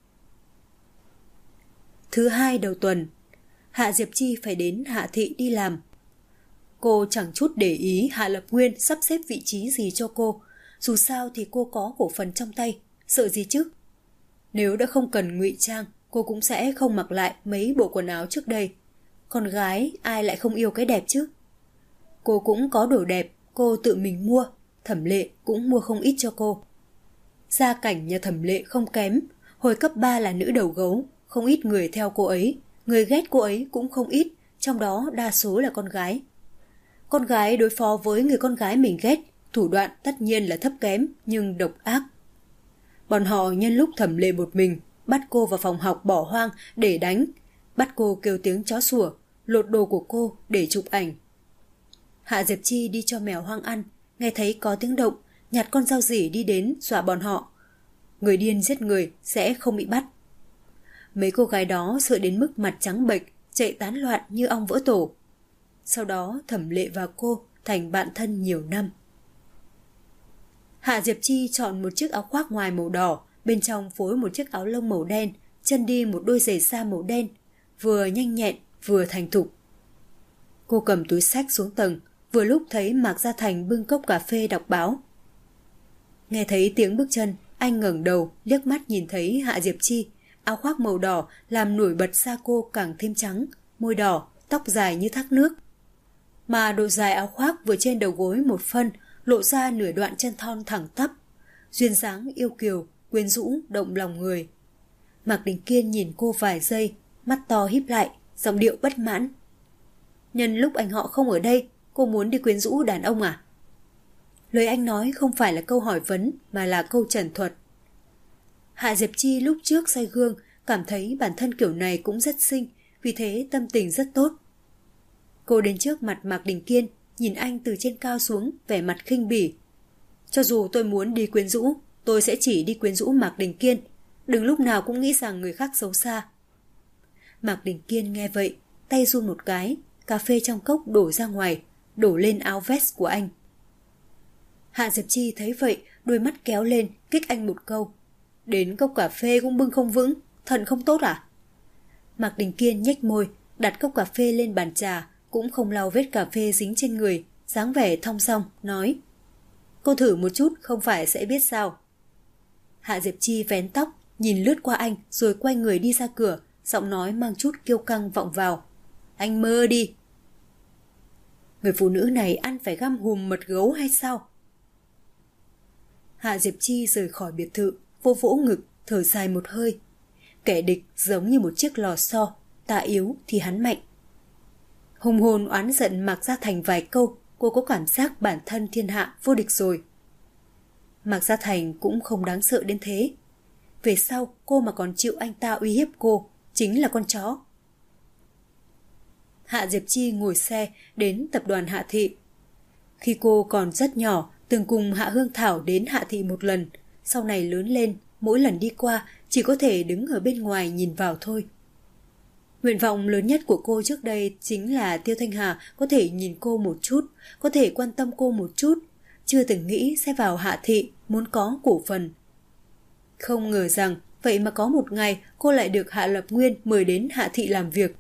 Thứ hai đầu tuần, Hạ Diệp Chi phải đến Hạ Thị đi làm. Cô chẳng chút để ý Hạ Lập Nguyên sắp xếp vị trí gì cho cô. Dù sao thì cô có cổ phần trong tay, sợ gì chứ? Nếu đã không cần ngụy trang, cô cũng sẽ không mặc lại mấy bộ quần áo trước đây. Con gái ai lại không yêu cái đẹp chứ? Cô cũng có đồ đẹp, cô tự mình mua. Thẩm Lệ cũng mua không ít cho cô. Gia cảnh nhà Thẩm Lệ không kém. Hồi cấp 3 là nữ đầu gấu, không ít người theo cô ấy. Người ghét cô ấy cũng không ít, trong đó đa số là con gái. Con gái đối phó với người con gái mình ghét, thủ đoạn tất nhiên là thấp kém nhưng độc ác. Bọn họ nhân lúc Thẩm Lệ một mình, bắt cô vào phòng học bỏ hoang để đánh, bắt cô kêu tiếng chó sủa, lột đồ của cô để chụp ảnh. Hạ Diệp Chi đi cho mèo hoang ăn, nghe thấy có tiếng động, nhặt con dao rỉ đi đến dọa bọn họ. Người điên giết người sẽ không bị bắt. Mấy cô gái đó sợ đến mức mặt trắng bệch, chạy tán loạn như ong vỡ tổ. Sau đó Thẩm Lệ và cô thành bạn thân nhiều năm. Hạ Diệp Chi chọn một chiếc áo khoác ngoài màu đỏ, bên trong phối một chiếc áo lông màu đen, chân đi một đôi giày da màu đen, vừa nhanh nhẹn vừa thành thục. Cô cầm túi xách xuống tầng, vừa lúc thấy Mạc Gia Thành bưng cốc cà phê đọc báo. Nghe thấy tiếng bước chân, anh ngẩng đầu, liếc mắt nhìn thấy Hạ Diệp Chi, áo khoác màu đỏ làm nổi bật da cô càng thêm trắng, môi đỏ, tóc dài như thác nước. Mà độ dài áo khoác vừa trên đầu gối một phân, lộ ra nửa đoạn chân thon thẳng tắp, duyên dáng yêu kiều, quyến rũ động lòng người. Mạc Đình Kiên nhìn cô vài giây, mắt to híp lại, giọng điệu bất mãn. Nhân lúc anh họ không ở đây, cô muốn đi quyến rũ đàn ông à? Lời anh nói không phải là câu hỏi vấn mà là câu trần thuật. Hạ Diệp Chi lúc trước soi gương cảm thấy bản thân kiểu này cũng rất xinh, vì thế tâm tình rất tốt. Cô đến trước mặt Mạc Đình Kiên, nhìn anh từ trên cao xuống, vẻ mặt khinh bỉ. Cho dù tôi muốn đi quyến rũ, tôi sẽ chỉ đi quyến rũ Mạc Đình Kiên. Đừng lúc nào cũng nghĩ rằng người khác xấu xa. Mạc Đình Kiên nghe vậy, tay run một cái, cà phê trong cốc đổ ra ngoài, đổ lên áo vest của anh. Hạ Diệp Chi thấy vậy, đôi mắt kéo lên, kích anh một câu. Đến cốc cà phê cũng bưng không vững, thận không tốt à? Mạc Đình Kiên nhếch môi, đặt cốc cà phê lên bàn trà, cũng không lau vết cà phê dính trên người, dáng vẻ thong dong, nói. Cô thử một chút không phải sẽ biết sao. Hạ Diệp Chi vén tóc, nhìn lướt qua anh rồi quay người đi ra cửa, giọng nói mang chút kiêu căng vọng vào. Anh mơ đi. Người phụ nữ này ăn phải găm hùm mật gấu hay sao? Hạ Diệp Chi rời khỏi biệt thự, vô vỗ ngực, thở dài một hơi. Kẻ địch giống như một chiếc lò xo, ta yếu thì hắn mạnh. Hùng hồn oán giận Mạc Gia Thành vài câu, cô có cảm giác bản thân thiên hạ vô địch rồi. Mạc Gia Thành cũng không đáng sợ đến thế. Về sau cô mà còn chịu anh ta uy hiếp cô, chính là con chó. Hạ Diệp Chi ngồi xe đến tập đoàn Hạ Thị. Khi cô còn rất nhỏ, từng cùng Hạ Hương Thảo đến Hạ Thị một lần. Sau này lớn lên, mỗi lần đi qua chỉ có thể đứng ở bên ngoài nhìn vào thôi. Nguyện vọng lớn nhất của cô trước đây chính là Tiêu Thanh Hà có thể nhìn cô một chút, có thể quan tâm cô một chút. Chưa từng nghĩ sẽ vào Hạ Thị muốn có cổ phần. Không ngờ rằng vậy mà có một ngày cô lại được Hạ Lập Nguyên mời đến Hạ Thị làm việc.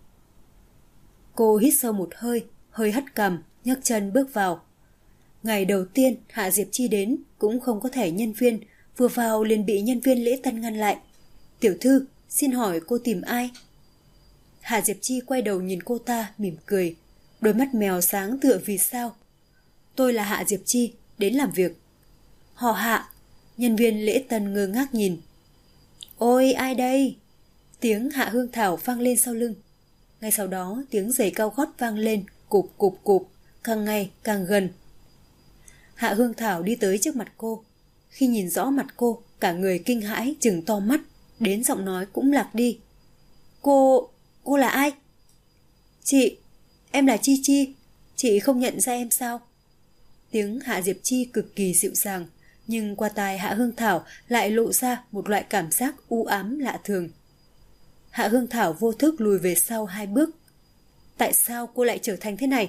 Cô hít sâu một hơi, hơi hất cằm, nhấc chân bước vào. Ngày đầu tiên Hạ Diệp Chi đến cũng không có thẻ nhân viên, vừa vào liền bị nhân viên lễ tân ngăn lại. Tiểu thư, xin hỏi cô tìm ai? Hạ Diệp Chi quay đầu nhìn cô ta mỉm cười, đôi mắt mèo sáng tựa vì sao. Tôi là Hạ Diệp Chi, đến làm việc. Họ Hạ. Nhân viên lễ tân ngơ ngác nhìn. Ôi ai đây? Tiếng Hạ Hương Thảo vang lên sau lưng. Ngay sau đó tiếng giày cao gót vang lên, cụp cụp cụp, càng ngày càng gần. Hạ Hương Thảo đi tới trước mặt cô. Khi nhìn rõ mặt cô, cả người kinh hãi trừng to mắt, đến giọng nói cũng lạc đi. Cô là ai? Chị, em là Chi Chi, chị không nhận ra em sao? Tiếng Hạ Diệp Chi cực kỳ dịu dàng, nhưng qua tai Hạ Hương Thảo lại lộ ra một loại cảm giác u ám lạ thường. Hạ Hương Thảo vô thức lùi về sau 2 bước. Tại sao cô lại trở thành thế này?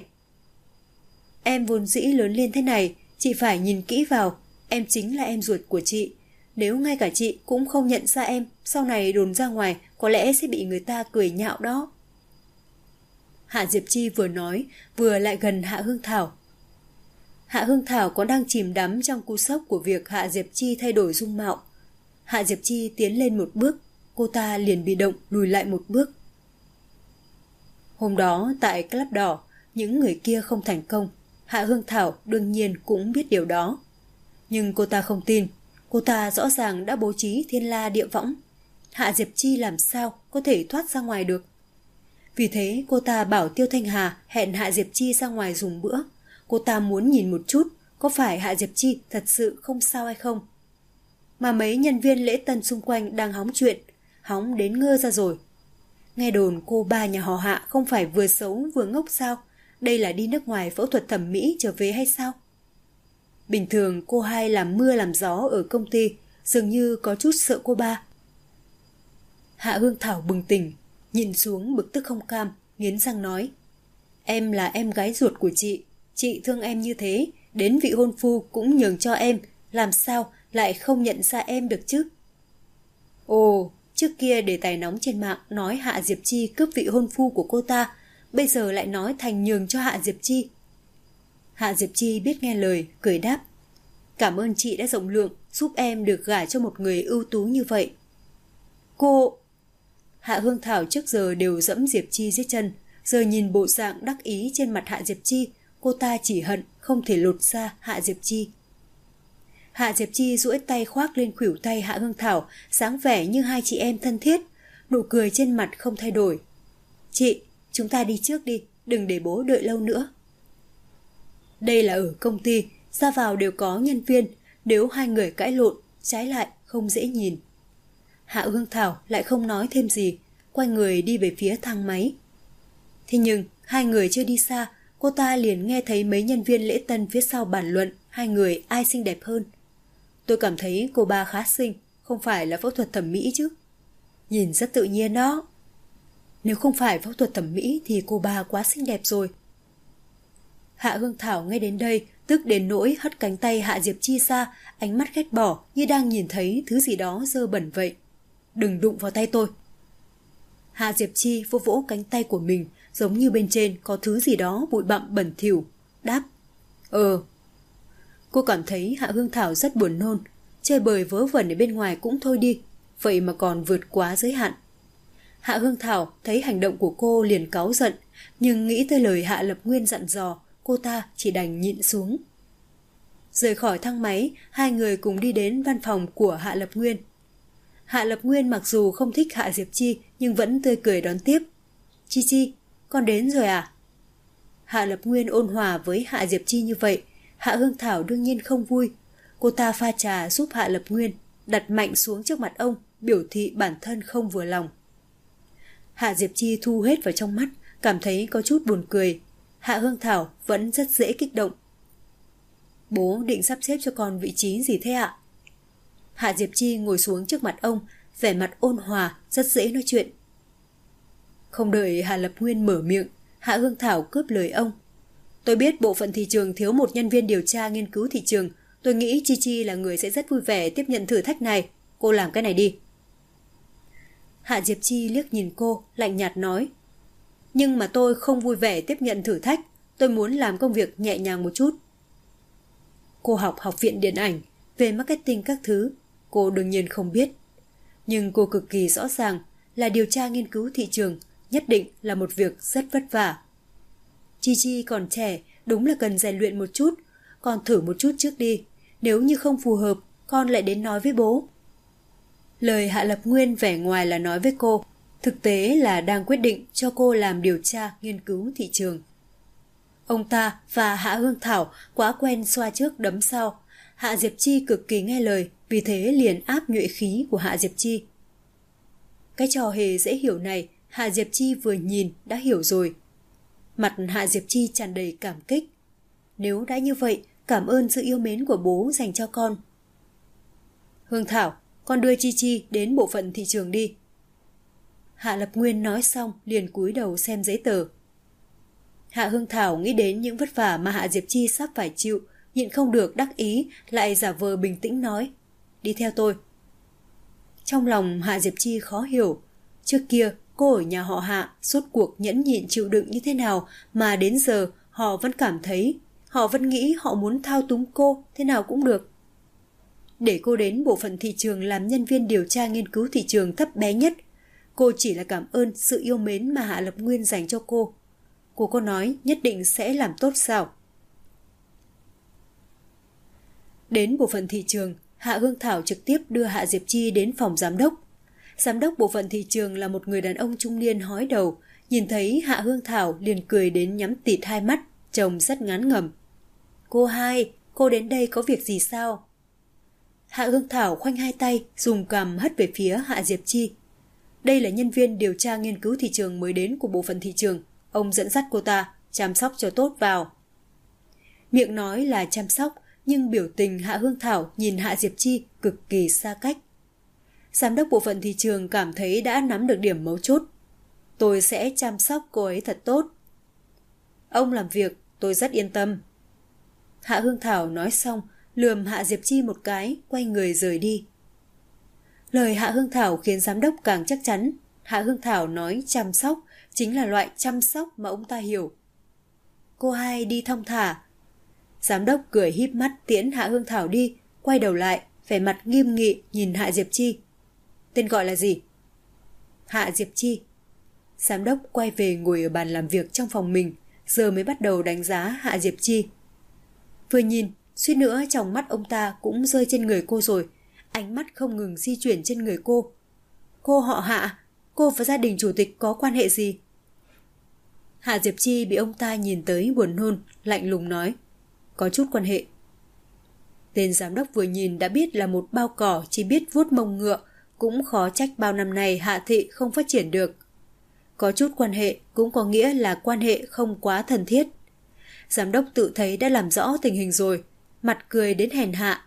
Em vốn dĩ lớn lên thế này, chị phải nhìn kỹ vào, em chính là em ruột của chị. Nếu ngay cả chị cũng không nhận ra em, sau này đồn ra ngoài có lẽ sẽ bị người ta cười nhạo đó. Hạ Diệp Chi vừa nói, vừa lại gần Hạ Hương Thảo. Hạ Hương Thảo còn đang chìm đắm trong cú sốc của việc Hạ Diệp Chi thay đổi dung mạo. Hạ Diệp Chi tiến lên một bước, cô ta liền bị động lùi lại một bước. Hôm đó tại Club Đỏ, những người kia không thành công. Hạ Hương Thảo đương nhiên cũng biết điều đó. Nhưng cô ta không tin. Cô ta rõ ràng đã bố trí thiên la địa võng. Hạ Diệp Chi làm sao có thể thoát ra ngoài được. Vì thế cô ta bảo Tiêu Thanh Hà hẹn Hạ Diệp Chi ra ngoài dùng bữa. Cô ta muốn nhìn một chút có phải Hạ Diệp Chi thật sự không sao hay không. Mà mấy nhân viên lễ tân xung quanh đang hóng chuyện, hóng đến ngơ ra rồi. Nghe đồn cô ba nhà họ Hạ không phải vừa xấu vừa ngốc sao? Đây là đi nước ngoài phẫu thuật thẩm mỹ trở về hay sao? Bình thường cô hai làm mưa làm gió ở công ty, dường như có chút sợ cô ba. Hạ Hương Thảo bừng tỉnh, nhìn xuống bực tức không cam, nghiến răng nói. Em là em gái ruột của chị thương em như thế, đến vị hôn phu cũng nhường cho em, làm sao lại không nhận ra em được chứ? Ồ, trước kia đề tài nóng trên mạng nói Hạ Diệp Chi cướp vị hôn phu của cô ta, bây giờ lại nói thành nhường cho Hạ Diệp Chi. Hạ Diệp Chi biết nghe lời, cười đáp. Cảm ơn chị đã rộng lượng, giúp em được gả cho một người ưu tú như vậy. Cô... Hạ Hương Thảo trước giờ đều dẫm Diệp Chi dưới chân, giờ nhìn bộ dạng đắc ý trên mặt Hạ Diệp Chi, cô ta chỉ hận không thể lột ra Hạ Diệp Chi. Hạ Diệp Chi duỗi tay khoác lên khuỷu tay Hạ Hương Thảo, sáng vẻ như hai chị em thân thiết, nụ cười trên mặt không thay đổi. Chị, chúng ta đi trước đi, đừng để bố đợi lâu nữa. Đây là ở công ty, ra vào đều có nhân viên, nếu hai người cãi lộn, trái lại không dễ nhìn. Hạ Hương Thảo lại không nói thêm gì, quay người đi về phía thang máy. Thế nhưng, hai người chưa đi xa, cô ta liền nghe thấy mấy nhân viên lễ tân phía sau bàn luận hai người ai xinh đẹp hơn. Tôi cảm thấy cô ba khá xinh, không phải là phẫu thuật thẩm mỹ chứ. Nhìn rất tự nhiên đó. Nếu không phải phẫu thuật thẩm mỹ thì cô ba quá xinh đẹp rồi. Hạ Hương Thảo nghe đến đây, tức đến nỗi hất cánh tay Hạ Diệp Chi ra, ánh mắt ghét bỏ như đang nhìn thấy thứ gì đó dơ bẩn vậy. Đừng đụng vào tay tôi. Hạ Diệp Chi vỗ vỗ cánh tay của mình, giống như bên trên có thứ gì đó bụi bặm bẩn thỉu, đáp. Cô cảm thấy Hạ Hương Thảo rất buồn nôn, chơi bời vớ vẩn ở bên ngoài cũng thôi đi, vậy mà còn vượt quá giới hạn. Hạ Hương Thảo thấy hành động của cô liền cáu giận, nhưng nghĩ tới lời Hạ Lập Nguyên dặn dò, cô ta chỉ đành nhịn xuống. Rời khỏi thang máy, hai người cùng đi đến văn phòng của Hạ Lập Nguyên. Hạ Lập Nguyên mặc dù không thích Hạ Diệp Chi nhưng vẫn tươi cười đón tiếp. Chi Chi, con đến rồi à? Hạ Lập Nguyên ôn hòa với Hạ Diệp Chi như vậy, Hạ Hương Thảo đương nhiên không vui. Cô ta pha trà giúp Hạ Lập Nguyên, đặt mạnh xuống trước mặt ông, biểu thị bản thân không vừa lòng. Hạ Diệp Chi thu hết vào trong mắt, cảm thấy có chút buồn cười. Hạ Hương Thảo vẫn rất dễ kích động. Bố định sắp xếp cho con vị trí gì thế ạ? Hạ Diệp Chi ngồi xuống trước mặt ông, vẻ mặt ôn hòa, rất dễ nói chuyện. Không đợi Hạ Lập Nguyên mở miệng, Hạ Hương Thảo cướp lời ông. Tôi biết bộ phận thị trường thiếu một nhân viên điều tra nghiên cứu thị trường. Tôi nghĩ Chi Chi là người sẽ rất vui vẻ tiếp nhận thử thách này. Cô làm cái này đi. Hạ Diệp Chi liếc nhìn cô, lạnh nhạt nói. Nhưng mà tôi không vui vẻ tiếp nhận thử thách. Tôi muốn làm công việc nhẹ nhàng một chút. Cô học học viện điện ảnh, về marketing các thứ. Cô đương nhiên không biết. Nhưng cô cực kỳ rõ ràng là điều tra nghiên cứu thị trường nhất định là một việc rất vất vả. Chi Chi còn trẻ, đúng là cần rèn luyện một chút. Con thử một chút trước đi. Nếu như không phù hợp, con lại đến nói với bố. Lời Hạ Lập Nguyên vẻ ngoài là nói với cô, thực tế là đang quyết định cho cô làm điều tra nghiên cứu thị trường. Ông ta và Hạ Hương Thảo quá quen xoa trước đấm sau. Hạ Diệp Chi cực kỳ nghe lời, vì thế liền áp nhuệ khí của Hạ Diệp Chi. Cái trò hề dễ hiểu này, Hạ Diệp Chi vừa nhìn đã hiểu rồi. Mặt Hạ Diệp Chi tràn đầy cảm kích. Nếu đã như vậy, cảm ơn sự yêu mến của bố dành cho con. Hương Thảo, con đưa Chi Chi đến bộ phận thị trường đi. Hạ Lập Nguyên nói xong liền cúi đầu xem giấy tờ. Hạ Hương Thảo nghĩ đến những vất vả mà Hạ Diệp Chi sắp phải chịu, nhịn không được đắc ý, lại giả vờ bình tĩnh nói. Đi theo tôi. Trong lòng Hạ Diệp Chi khó hiểu. Trước kia cô ở nhà họ Hạ suốt cuộc nhẫn nhịn chịu đựng như thế nào mà đến giờ họ vẫn cảm thấy, họ vẫn nghĩ họ muốn thao túng cô thế nào cũng được. Để cô đến bộ phận thị trường làm nhân viên điều tra nghiên cứu thị trường thấp bé nhất, cô chỉ là cảm ơn sự yêu mến mà Hạ Lập Nguyên dành cho cô. Cô có nói nhất định sẽ làm tốt sao? Đến bộ phận thị trường, Hạ Hương Thảo trực tiếp đưa Hạ Diệp Chi đến phòng giám đốc. Giám đốc bộ phận thị trường là một người đàn ông trung niên hói đầu, nhìn thấy Hạ Hương Thảo liền cười đến nhắm tịt hai mắt, trông rất ngán ngẩm. Cô hai, cô đến đây có việc gì sao? Hạ Hương Thảo khoanh hai tay, dùng cằm hất về phía Hạ Diệp Chi. Đây là nhân viên điều tra nghiên cứu thị trường mới đến của bộ phận thị trường. Ông dẫn dắt cô ta, chăm sóc cho tốt vào. Miệng nói là chăm sóc, nhưng biểu tình Hạ Hương Thảo nhìn Hạ Diệp Chi cực kỳ xa cách. Giám đốc bộ phận thị trường cảm thấy đã nắm được điểm mấu chốt. Tôi sẽ chăm sóc cô ấy thật tốt. Ông làm việc, tôi rất yên tâm. Hạ Hương Thảo nói xong, lườm Hạ Diệp Chi một cái, quay người rời đi. Lời Hạ Hương Thảo khiến giám đốc càng chắc chắn. Hạ Hương Thảo nói chăm sóc chính là loại chăm sóc mà ông ta hiểu. Cô hai đi thong thả. Giám đốc cười híp mắt tiễn Hạ Hương Thảo đi, quay đầu lại, vẻ mặt nghiêm nghị nhìn Hạ Diệp Chi. Tên gọi là gì? Hạ Diệp Chi. Giám đốc quay về ngồi ở bàn làm việc trong phòng mình, giờ mới bắt đầu đánh giá Hạ Diệp Chi. Vừa nhìn, suýt nữa trong mắt ông ta cũng rơi trên người cô rồi, ánh mắt không ngừng di chuyển trên người cô. Cô họ Hạ, cô và gia đình chủ tịch có quan hệ gì? Hạ Diệp Chi bị ông ta nhìn tới buồn nôn, lạnh lùng nói. Có chút quan hệ. Tên giám đốc vừa nhìn đã biết là một bao cỏ chỉ biết vuốt mông ngựa, cũng khó trách bao năm nay Hạ thị không phát triển được. Có chút quan hệ cũng có nghĩa là quan hệ không quá thân thiết. Giám đốc tự thấy đã làm rõ tình hình rồi, mặt cười đến hèn hạ.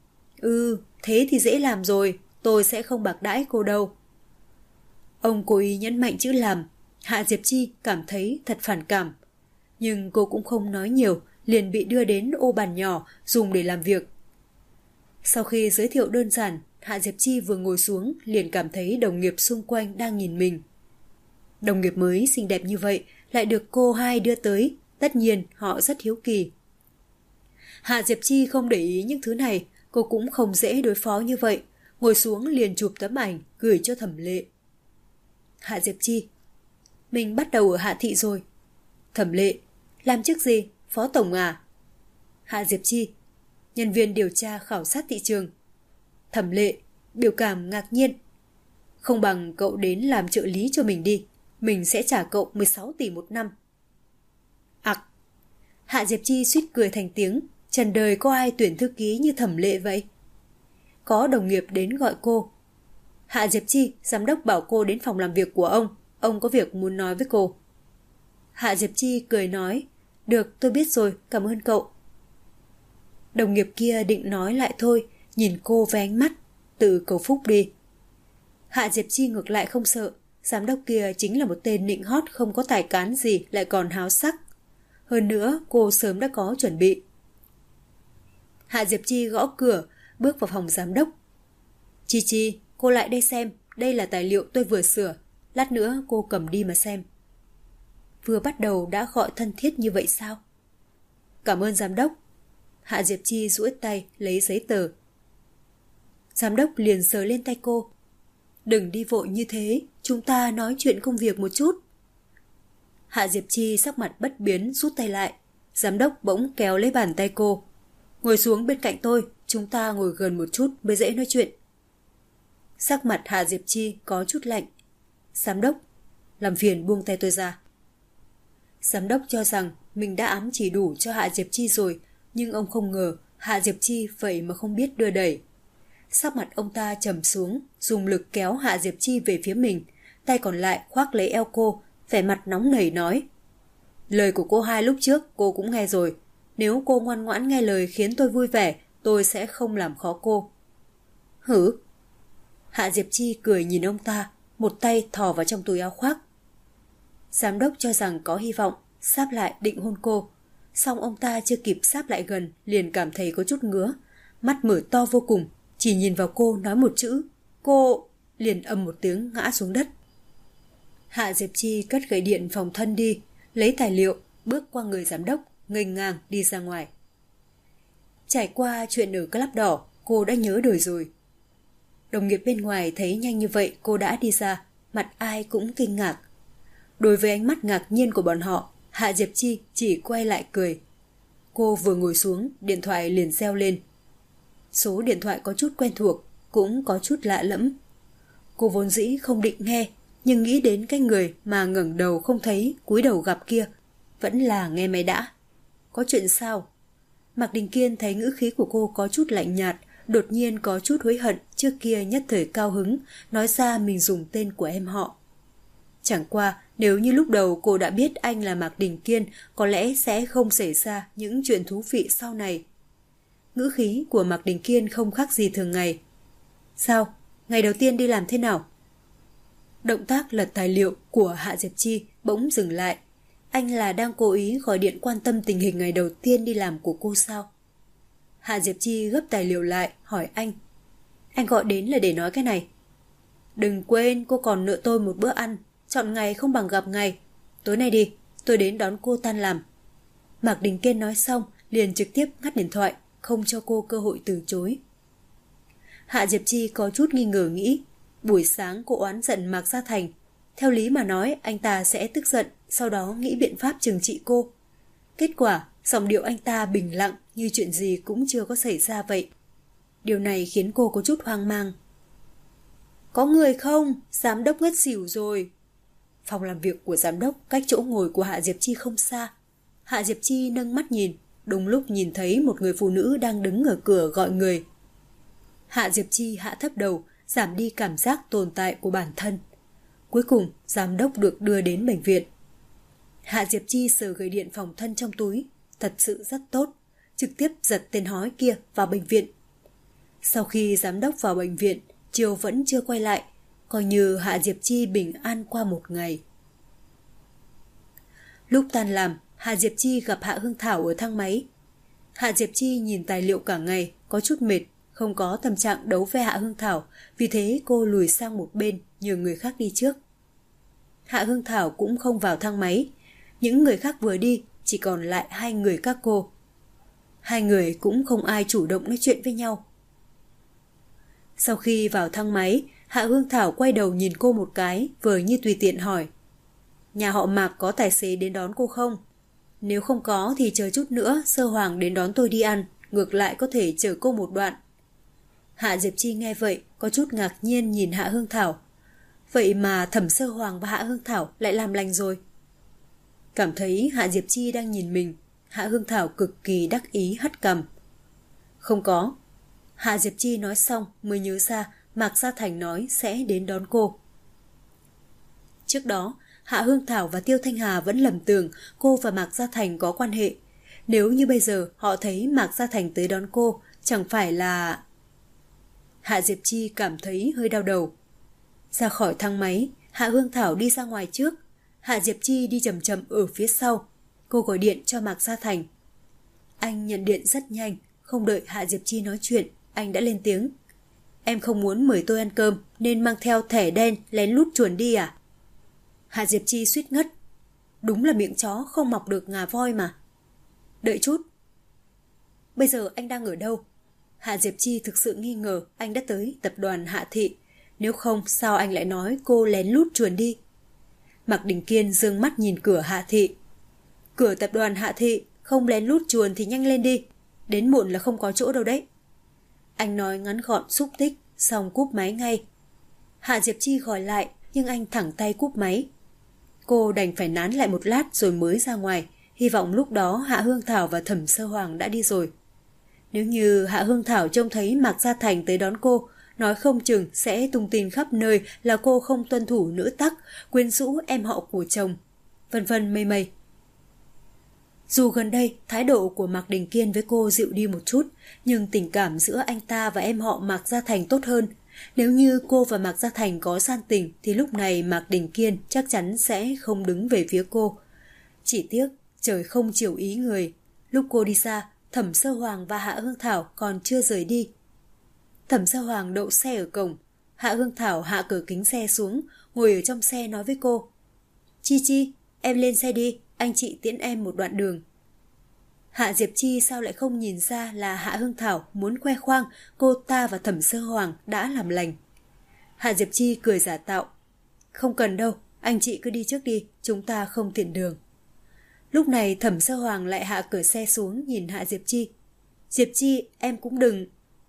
Thế thì dễ làm rồi, tôi sẽ không bạc đãi cô đâu. Ông cố ý nhấn mạnh chữ làm, Hạ Diệp Chi cảm thấy thật phản cảm. Nhưng cô cũng không nói nhiều, liền bị đưa đến ô bàn nhỏ dùng để làm việc. Sau khi giới thiệu đơn giản, Hạ Diệp Chi vừa ngồi xuống liền cảm thấy đồng nghiệp xung quanh đang nhìn mình. Đồng nghiệp mới xinh đẹp như vậy lại được cô hai đưa tới, tất nhiên họ rất hiếu kỳ. Hạ Diệp Chi không để ý những thứ này, cô cũng không dễ đối phó như vậy, ngồi xuống liền chụp tấm ảnh gửi cho Thẩm Lệ. Hạ Diệp Chi: Mình bắt đầu ở Hạ Thị rồi. Thẩm Lệ: Làm chức gì? Phó tổng à? Hạ Diệp Chi: Nhân viên điều tra khảo sát thị trường. Thẩm Lệ biểu cảm ngạc nhiên: Không bằng cậu đến làm trợ lý cho mình đi, mình sẽ trả cậu 16 tỷ một năm. Ặc! Hạ Diệp Chi suýt cười thành tiếng, trần đời có ai tuyển thư ký như Thẩm Lệ vậy? Có đồng nghiệp đến gọi cô: Hạ Diệp Chi, giám đốc bảo cô đến phòng làm việc của ông có việc muốn nói với cô. Hạ Diệp Chi cười nói: Được, tôi biết rồi, cảm ơn cậu. Đồng nghiệp kia định nói lại thôi, nhìn cô với ánh mắt tự cầu phúc đi. Hạ Diệp Chi ngược lại không sợ, giám đốc kia chính là một tên nịnh hót không có tài cán gì, lại còn háo sắc. Hơn nữa cô sớm đã có chuẩn bị. Hạ Diệp Chi gõ cửa, bước vào phòng giám đốc. Chi Chi, cô lại đây xem, đây là tài liệu tôi vừa sửa, lát nữa cô cầm đi mà xem. Vừa bắt đầu đã gọi thân thiết như vậy sao? Cảm ơn giám đốc. Hạ Diệp Chi duỗi tay lấy giấy tờ. Giám đốc liền sờ lên tay cô. Đừng đi vội như thế, chúng ta nói chuyện công việc một chút. Hạ Diệp Chi sắc mặt bất biến rút tay lại. Giám đốc bỗng kéo lấy bàn tay cô. Ngồi xuống bên cạnh tôi, chúng ta ngồi gần một chút mới dễ nói chuyện. Sắc mặt Hạ Diệp Chi có chút lạnh. Giám đốc, làm phiền buông tay tôi ra. Giám đốc cho rằng mình đã ám chỉ đủ cho Hạ Diệp Chi rồi, nhưng ông không ngờ Hạ Diệp Chi vậy mà không biết đưa đẩy. Sắc mặt ông ta trầm xuống, dùng lực kéo Hạ Diệp Chi về phía mình, tay còn lại khoác lấy eo cô, vẻ mặt nóng nảy nói: Lời của cô hai lúc trước cô cũng nghe rồi, nếu cô ngoan ngoãn nghe lời khiến tôi vui vẻ, tôi sẽ không làm khó cô. Hử? Hạ Diệp Chi cười nhìn ông ta, một tay thò vào trong túi áo khoác. Giám đốc cho rằng có hy vọng, sáp lại định hôn cô. Xong ông ta chưa kịp sáp lại gần, liền cảm thấy có chút ngứa. Mắt mở to vô cùng, chỉ nhìn vào cô nói một chữ: Cô! Liền ầm một tiếng ngã xuống đất. Hạ Diệp Chi cất gậy điện phòng thân đi, lấy tài liệu, bước qua người giám đốc, nghênh ngang đi ra ngoài. Trải qua chuyện ở Club Đỏ, cô đã nhớ đời rồi. Đồng nghiệp bên ngoài thấy nhanh như vậy cô đã đi ra, mặt ai cũng kinh ngạc. Đối với ánh mắt ngạc nhiên của bọn họ, Hạ Diệp Chi chỉ quay lại cười. Cô vừa ngồi xuống, điện thoại liền reo lên. Số điện thoại có chút quen thuộc, cũng có chút lạ lẫm. Cô vốn dĩ không định nghe, nhưng nghĩ đến cái người mà ngẩng đầu không thấy, cúi đầu gặp kia, vẫn là nghe máy đã. Có chuyện sao? Mạc Đình Kiên thấy ngữ khí của cô có chút lạnh nhạt, đột nhiên có chút hối hận, trước kia nhất thời cao hứng, nói ra mình dùng tên của em họ. Chẳng qua, nếu như lúc đầu cô đã biết anh là Mạc Đình Kiên, có lẽ sẽ không xảy ra những chuyện thú vị sau này. Ngữ khí của Mạc Đình Kiên không khác gì thường ngày. Sao? Ngày đầu tiên đi làm thế nào? Động tác lật tài liệu của Hạ Diệp Chi bỗng dừng lại. Anh là đang cố ý gọi điện quan tâm tình hình ngày đầu tiên đi làm của cô sao? Hạ Diệp Chi gấp tài liệu lại, hỏi anh. Anh gọi đến là để nói cái này. Đừng quên cô còn nợ tôi một bữa ăn, chọn ngày không bằng gặp ngày. Tối nay đi, tôi đến đón cô tan làm. Mạc Đình Kiên nói xong, liền trực tiếp ngắt điện thoại, không cho cô cơ hội từ chối. Hạ Diệp Chi có chút nghi ngờ nghĩ, buổi sáng cô oán giận Mạc Gia Thành. Theo lý mà nói, anh ta sẽ tức giận, sau đó nghĩ biện pháp trừng trị cô. Kết quả, giọng điệu anh ta bình lặng như chuyện gì cũng chưa có xảy ra vậy. Điều này khiến cô có chút hoang mang. Có người không? Giám đốc ngất xỉu rồi. Phòng làm việc của giám đốc cách chỗ ngồi của Hạ Diệp Chi không xa. Hạ Diệp Chi nâng mắt nhìn, đúng lúc nhìn thấy một người phụ nữ đang đứng ở cửa gọi người. Hạ Diệp Chi hạ thấp đầu, giảm đi cảm giác tồn tại của bản thân. Cuối cùng, giám đốc được đưa đến bệnh viện. Hạ Diệp Chi sờ gậy điện phòng thân trong túi, thật sự rất tốt, trực tiếp giật tên hói kia vào bệnh viện. Sau khi giám đốc vào bệnh viện, chiều vẫn chưa quay lại, coi như Hạ Diệp Chi bình an qua một ngày. Lúc tan làm, Hạ Diệp Chi gặp Hạ Hương Thảo ở thang máy. Hạ Diệp Chi nhìn tài liệu cả ngày, có chút mệt, không có tâm trạng đấu với Hạ Hương Thảo, vì thế cô lùi sang một bên, nhờ người khác đi trước. Hạ Hương Thảo cũng không vào thang máy, những người khác vừa đi, chỉ còn lại hai người các cô. Hai người cũng không ai chủ động nói chuyện với nhau. Sau khi vào thang máy, Hạ Hương Thảo quay đầu nhìn cô một cái, vờ như tùy tiện hỏi. Nhà họ Mạc có tài xế đến đón cô không? Nếu không có thì chờ chút nữa Sơ Hoàng đến đón tôi đi ăn, ngược lại có thể chở cô một đoạn. Hạ Diệp Chi nghe vậy có chút ngạc nhiên nhìn Hạ Hương Thảo. Vậy mà Thẩm Sơ Hoàng và Hạ Hương Thảo lại làm lành rồi. Cảm thấy Hạ Diệp Chi đang nhìn mình, Hạ Hương Thảo cực kỳ đắc ý hất cằm. Không có. Hạ Diệp Chi nói xong mới nhớ ra Mạc Gia Thành nói sẽ đến đón cô. Trước đó, Hạ Hương Thảo và Tiêu Thanh Hà vẫn lầm tưởng cô và Mạc Gia Thành có quan hệ. Nếu như bây giờ họ thấy Mạc Gia Thành tới đón cô, chẳng phải là... Hạ Diệp Chi cảm thấy hơi đau đầu. Ra khỏi thang máy, Hạ Hương Thảo đi ra ngoài trước. Hạ Diệp Chi đi chậm chậm ở phía sau. Cô gọi điện cho Mạc Gia Thành. Anh nhận điện rất nhanh, không đợi Hạ Diệp Chi nói chuyện, anh đã lên tiếng. Em không muốn mời tôi ăn cơm nên mang theo thẻ đen lén lút chuồn đi à? Hạ Diệp Chi suýt ngất. Đúng là miệng chó không mọc được ngà voi mà. Đợi chút. Bây giờ anh đang ở đâu? Hạ Diệp Chi thực sự nghi ngờ anh đã tới tập đoàn Hạ Thị. Nếu không sao anh lại nói cô lén lút chuồn đi? Mạc Đình Kiên dương mắt nhìn cửa Hạ Thị. Cửa tập đoàn Hạ Thị, không lén lút chuồn thì nhanh lên đi. Đến muộn là không có chỗ đâu đấy. Anh nói ngắn gọn xúc tích, xong cúp máy ngay. Hạ Diệp Chi gọi lại, nhưng anh thẳng tay cúp máy. Cô đành phải nán lại một lát rồi mới ra ngoài, hy vọng lúc đó Hạ Hương Thảo và Thẩm Sơ Hoàng đã đi rồi. Nếu như Hạ Hương Thảo trông thấy Mạc Gia Thành tới đón cô, nói không chừng sẽ tung tin khắp nơi là cô không tuân thủ nữ tắc, quyến rũ em họ của chồng, vân vân mây mây. Dù gần đây thái độ của Mạc Đình Kiên với cô dịu đi một chút, nhưng tình cảm giữa anh ta và em họ Mạc Gia Thành tốt hơn. Nếu như cô và Mạc Gia Thành có gian tình thì lúc này Mạc Đình Kiên chắc chắn sẽ không đứng về phía cô. Chỉ tiếc trời không chiều ý người. Lúc cô đi xa, Thẩm Sơ Hoàng và Hạ Hương Thảo còn chưa rời đi. Thẩm Sơ Hoàng đậu xe ở cổng. Hạ Hương Thảo hạ cửa kính xe xuống, ngồi ở trong xe nói với cô. Chi Chi, em lên xe đi, anh chị tiễn em một đoạn đường. Hạ Diệp Chi sao lại không nhìn ra là Hạ Hương Thảo muốn khoe khoang cô ta và Thẩm Sơ Hoàng đã làm lành. Hạ Diệp Chi cười giả tạo. Không cần đâu, anh chị cứ đi trước đi, chúng ta không tiện đường. Lúc này Thẩm Sơ Hoàng lại hạ cửa xe xuống nhìn Hạ Diệp Chi. Diệp Chi, em cũng đừng...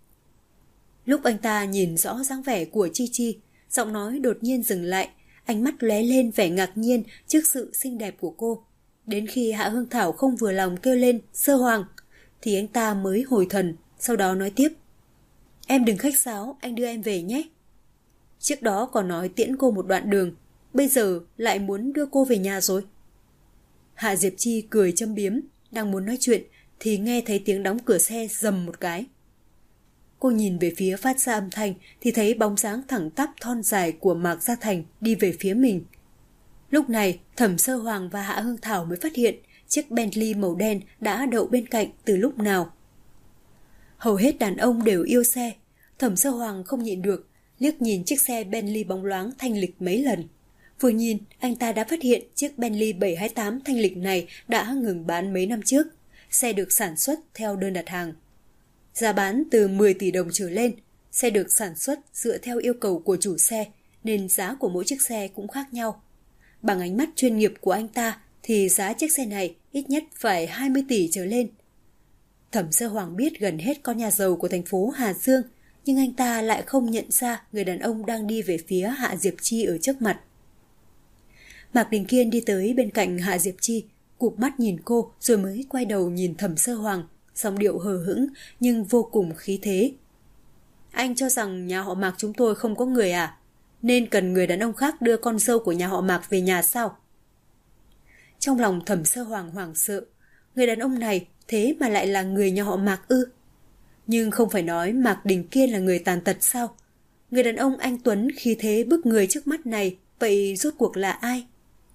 Lúc anh ta nhìn rõ dáng vẻ của Chi Chi, giọng nói đột nhiên dừng lại, ánh mắt lóe lên vẻ ngạc nhiên trước sự xinh đẹp của cô. Đến khi Hạ Hương Thảo không vừa lòng kêu lên Sơ Hoàng, thì anh ta mới hồi thần, sau đó nói tiếp. Em đừng khách sáo, anh đưa em về nhé. Trước đó còn nói tiễn cô một đoạn đường, bây giờ lại muốn đưa cô về nhà rồi. Hạ Diệp Chi cười châm biếm, đang muốn nói chuyện thì nghe thấy tiếng đóng cửa xe rầm một cái. Cô nhìn về phía phát ra âm thanh thì thấy bóng dáng thẳng tắp thon dài của Mạc Gia Thành đi về phía mình. Lúc này, Thẩm Sơ Hoàng và Hạ Hương Thảo mới phát hiện chiếc Bentley màu đen đã đậu bên cạnh từ lúc nào. Hầu hết đàn ông đều yêu xe, Thẩm Sơ Hoàng không nhịn được, liếc nhìn chiếc xe Bentley bóng loáng thanh lịch mấy lần. Vừa nhìn, anh ta đã phát hiện chiếc Bentley 728 thanh lịch này đã ngừng bán mấy năm trước. Xe được sản xuất theo đơn đặt hàng. Giá bán từ 10 tỷ đồng trở lên, xe được sản xuất dựa theo yêu cầu của chủ xe, nên giá của mỗi chiếc xe cũng khác nhau. Bằng ánh mắt chuyên nghiệp của anh ta thì giá chiếc xe này ít nhất phải 20 tỷ trở lên. Thẩm Sơ Hoàng biết gần hết con nhà giàu của thành phố Hà Dương, nhưng anh ta lại không nhận ra người đàn ông đang đi về phía Hạ Diệp Chi ở trước mặt. Mạc Đình Kiên đi tới bên cạnh Hạ Diệp Chi, cụp mắt nhìn cô rồi mới quay đầu nhìn Thẩm Sơ Hoàng, giọng điệu hờ hững nhưng vô cùng khí thế. Anh cho rằng nhà họ Mạc chúng tôi không có người à? Nên cần người đàn ông khác đưa con dâu của nhà họ Mạc về nhà sao? Trong lòng Thẩm Sơ Hoàng hoảng sợ, người đàn ông này thế mà lại là người nhà họ Mạc ư? Nhưng không phải nói Mạc Đình Kiên là người tàn tật sao? Người đàn ông anh tuấn khí thế bức người trước mắt này, vậy rốt cuộc là ai?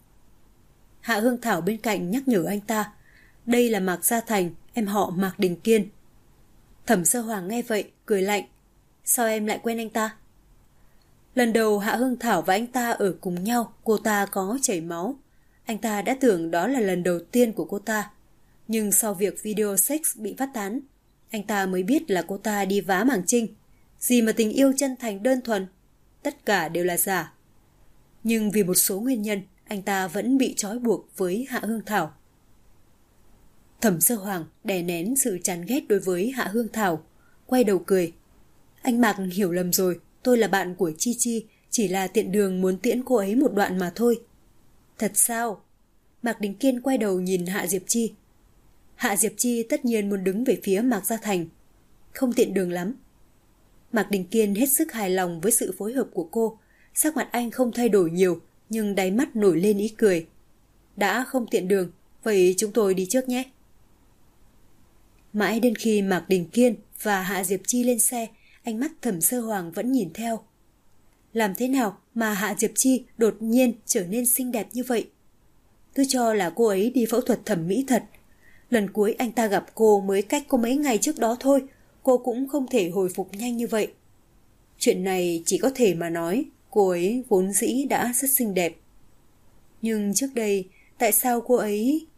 Hạ Hương Thảo bên cạnh nhắc nhở anh ta, đây là Mạc Gia Thành, em họ Mạc Đình Kiên. Thẩm Sơ Hoàng nghe vậy, cười lạnh. Sao em lại quen anh ta? Lần đầu Hạ Hương Thảo và anh ta ở cùng nhau, cô ta có chảy máu. Anh ta đã tưởng đó là lần đầu tiên của cô ta. Nhưng sau việc video sex bị phát tán, anh ta mới biết là cô ta đi vá màng trinh. Gì mà tình yêu chân thành đơn thuần. tất cả đều là giả. Nhưng vì một số nguyên nhân, anh ta vẫn bị trói buộc với Hạ Hương Thảo. Thẩm Sơ Hoàng đè nén sự chán ghét đối với Hạ Hương Thảo, quay đầu cười. Anh Mạc hiểu lầm rồi, tôi là bạn của Chi Chi, chỉ là tiện đường muốn tiễn cô ấy một đoạn mà thôi. Thật sao? Mạc Đình Kiên quay đầu nhìn Hạ Diệp Chi. Hạ Diệp Chi tất nhiên muốn đứng về phía Mạc Gia Thành. Không tiện đường lắm. Mạc Đình Kiên hết sức hài lòng với sự phối hợp của cô. Sắc mặt anh không thay đổi nhiều, nhưng đáy mắt nổi lên ý cười. Đã không tiện đường, vậy chúng tôi đi trước nhé. Mãi đến khi Mạc Đình Kiên và Hạ Diệp Chi lên xe, ánh mắt Thẩm Sơ Hoàng vẫn nhìn theo. Làm thế nào mà Hạ Diệp Chi đột nhiên trở nên xinh đẹp như vậy? Cứ cho là cô ấy đi phẫu thuật thẩm mỹ thật. Lần cuối anh ta gặp cô mới cách có mấy ngày trước đó thôi, cô cũng không thể hồi phục nhanh như vậy. Chuyện này chỉ có thể mà nói, cô ấy vốn dĩ đã rất xinh đẹp. Nhưng trước đây, tại sao cô ấy...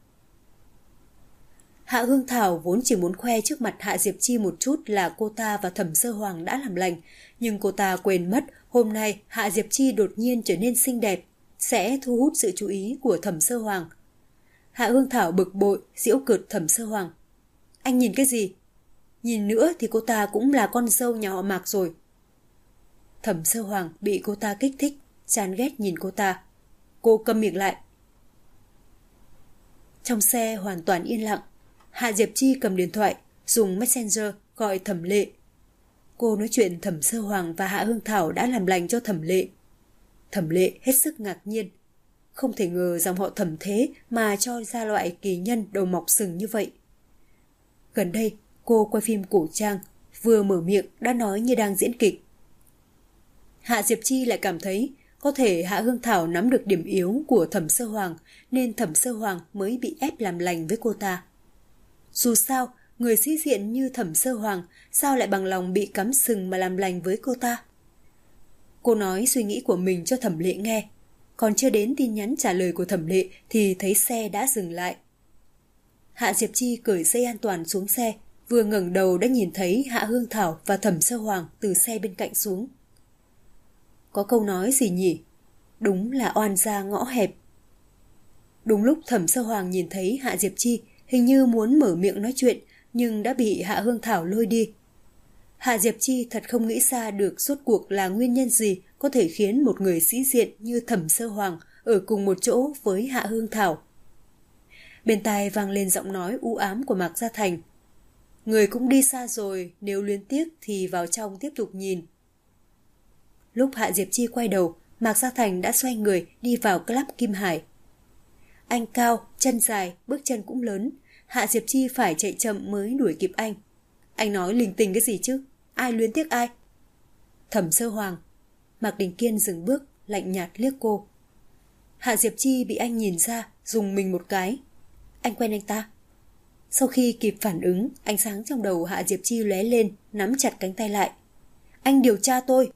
Hạ Hương Thảo vốn chỉ muốn khoe trước mặt Hạ Diệp Chi một chút là cô ta và Thẩm Sơ Hoàng đã làm lành, nhưng cô ta quên mất hôm nay Hạ Diệp Chi đột nhiên trở nên xinh đẹp, sẽ thu hút sự chú ý của Thẩm Sơ Hoàng. Hạ Hương Thảo bực bội, giễu cợt Thẩm Sơ Hoàng. Anh nhìn cái gì? Nhìn nữa thì cô ta cũng là con dâu nhà họ Mạc rồi. Thẩm Sơ Hoàng bị cô ta kích thích, chán ghét nhìn cô ta. Cô câm miệng lại. Trong xe hoàn toàn yên lặng. Hạ Diệp Chi cầm điện thoại, dùng Messenger gọi Thẩm Lệ. Cô nói chuyện Thẩm Sơ Hoàng và Hạ Hương Thảo đã làm lành cho Thẩm Lệ. Thẩm Lệ hết sức ngạc nhiên. Không thể ngờ dòng họ Thẩm thế mà cho ra loại kỳ nhân đầu mọc sừng như vậy. Gần đây, cô quay phim cổ trang, vừa mở miệng đã nói như đang diễn kịch. Hạ Diệp Chi lại cảm thấy có thể Hạ Hương Thảo nắm được điểm yếu của Thẩm Sơ Hoàng nên Thẩm Sơ Hoàng mới bị ép làm lành với cô ta. Dù sao, người sĩ diện như Thẩm Sơ Hoàng sao lại bằng lòng bị cắm sừng mà làm lành với cô ta? Cô nói suy nghĩ của mình cho Thẩm Lệ nghe. Còn chưa đến tin nhắn trả lời của Thẩm Lệ thì thấy xe đã dừng lại. Hạ Diệp Chi cởi dây an toàn xuống xe, vừa ngẩng đầu đã nhìn thấy Hạ Hương Thảo và Thẩm Sơ Hoàng từ xe bên cạnh xuống. Có câu nói gì nhỉ? Đúng là oan gia ngõ hẹp. Đúng lúc Thẩm Sơ Hoàng nhìn thấy Hạ Diệp Chi, hình như muốn mở miệng nói chuyện, nhưng đã bị Hạ Hương Thảo lôi đi. Hạ Diệp Chi thật không nghĩ ra được rốt cuộc là nguyên nhân gì có thể khiến một người sĩ diện như Thẩm Sơ Hoàng ở cùng một chỗ với Hạ Hương Thảo. Bên tai vang lên giọng nói u ám của Mạc Gia Thành. Người cũng đi xa rồi, nếu luyến tiếc thì vào trong tiếp tục nhìn. Lúc Hạ Diệp Chi quay đầu, Mạc Gia Thành đã xoay người đi vào club Kim Hải. Anh cao, chân dài, bước chân cũng lớn. Hạ Diệp Chi phải chạy chậm mới đuổi kịp anh. Anh nói linh tinh cái gì chứ? Ai luyến tiếc ai? Thẩm Sơ Hoàng. Mạc Đình Kiên dừng bước, lạnh nhạt liếc cô. Hạ Diệp Chi bị anh nhìn ra, dùng mình một cái. Anh quen anh ta. Sau khi kịp phản ứng, ánh sáng trong đầu Hạ Diệp Chi lóe lên, nắm chặt cánh tay lại. Anh điều tra tôi.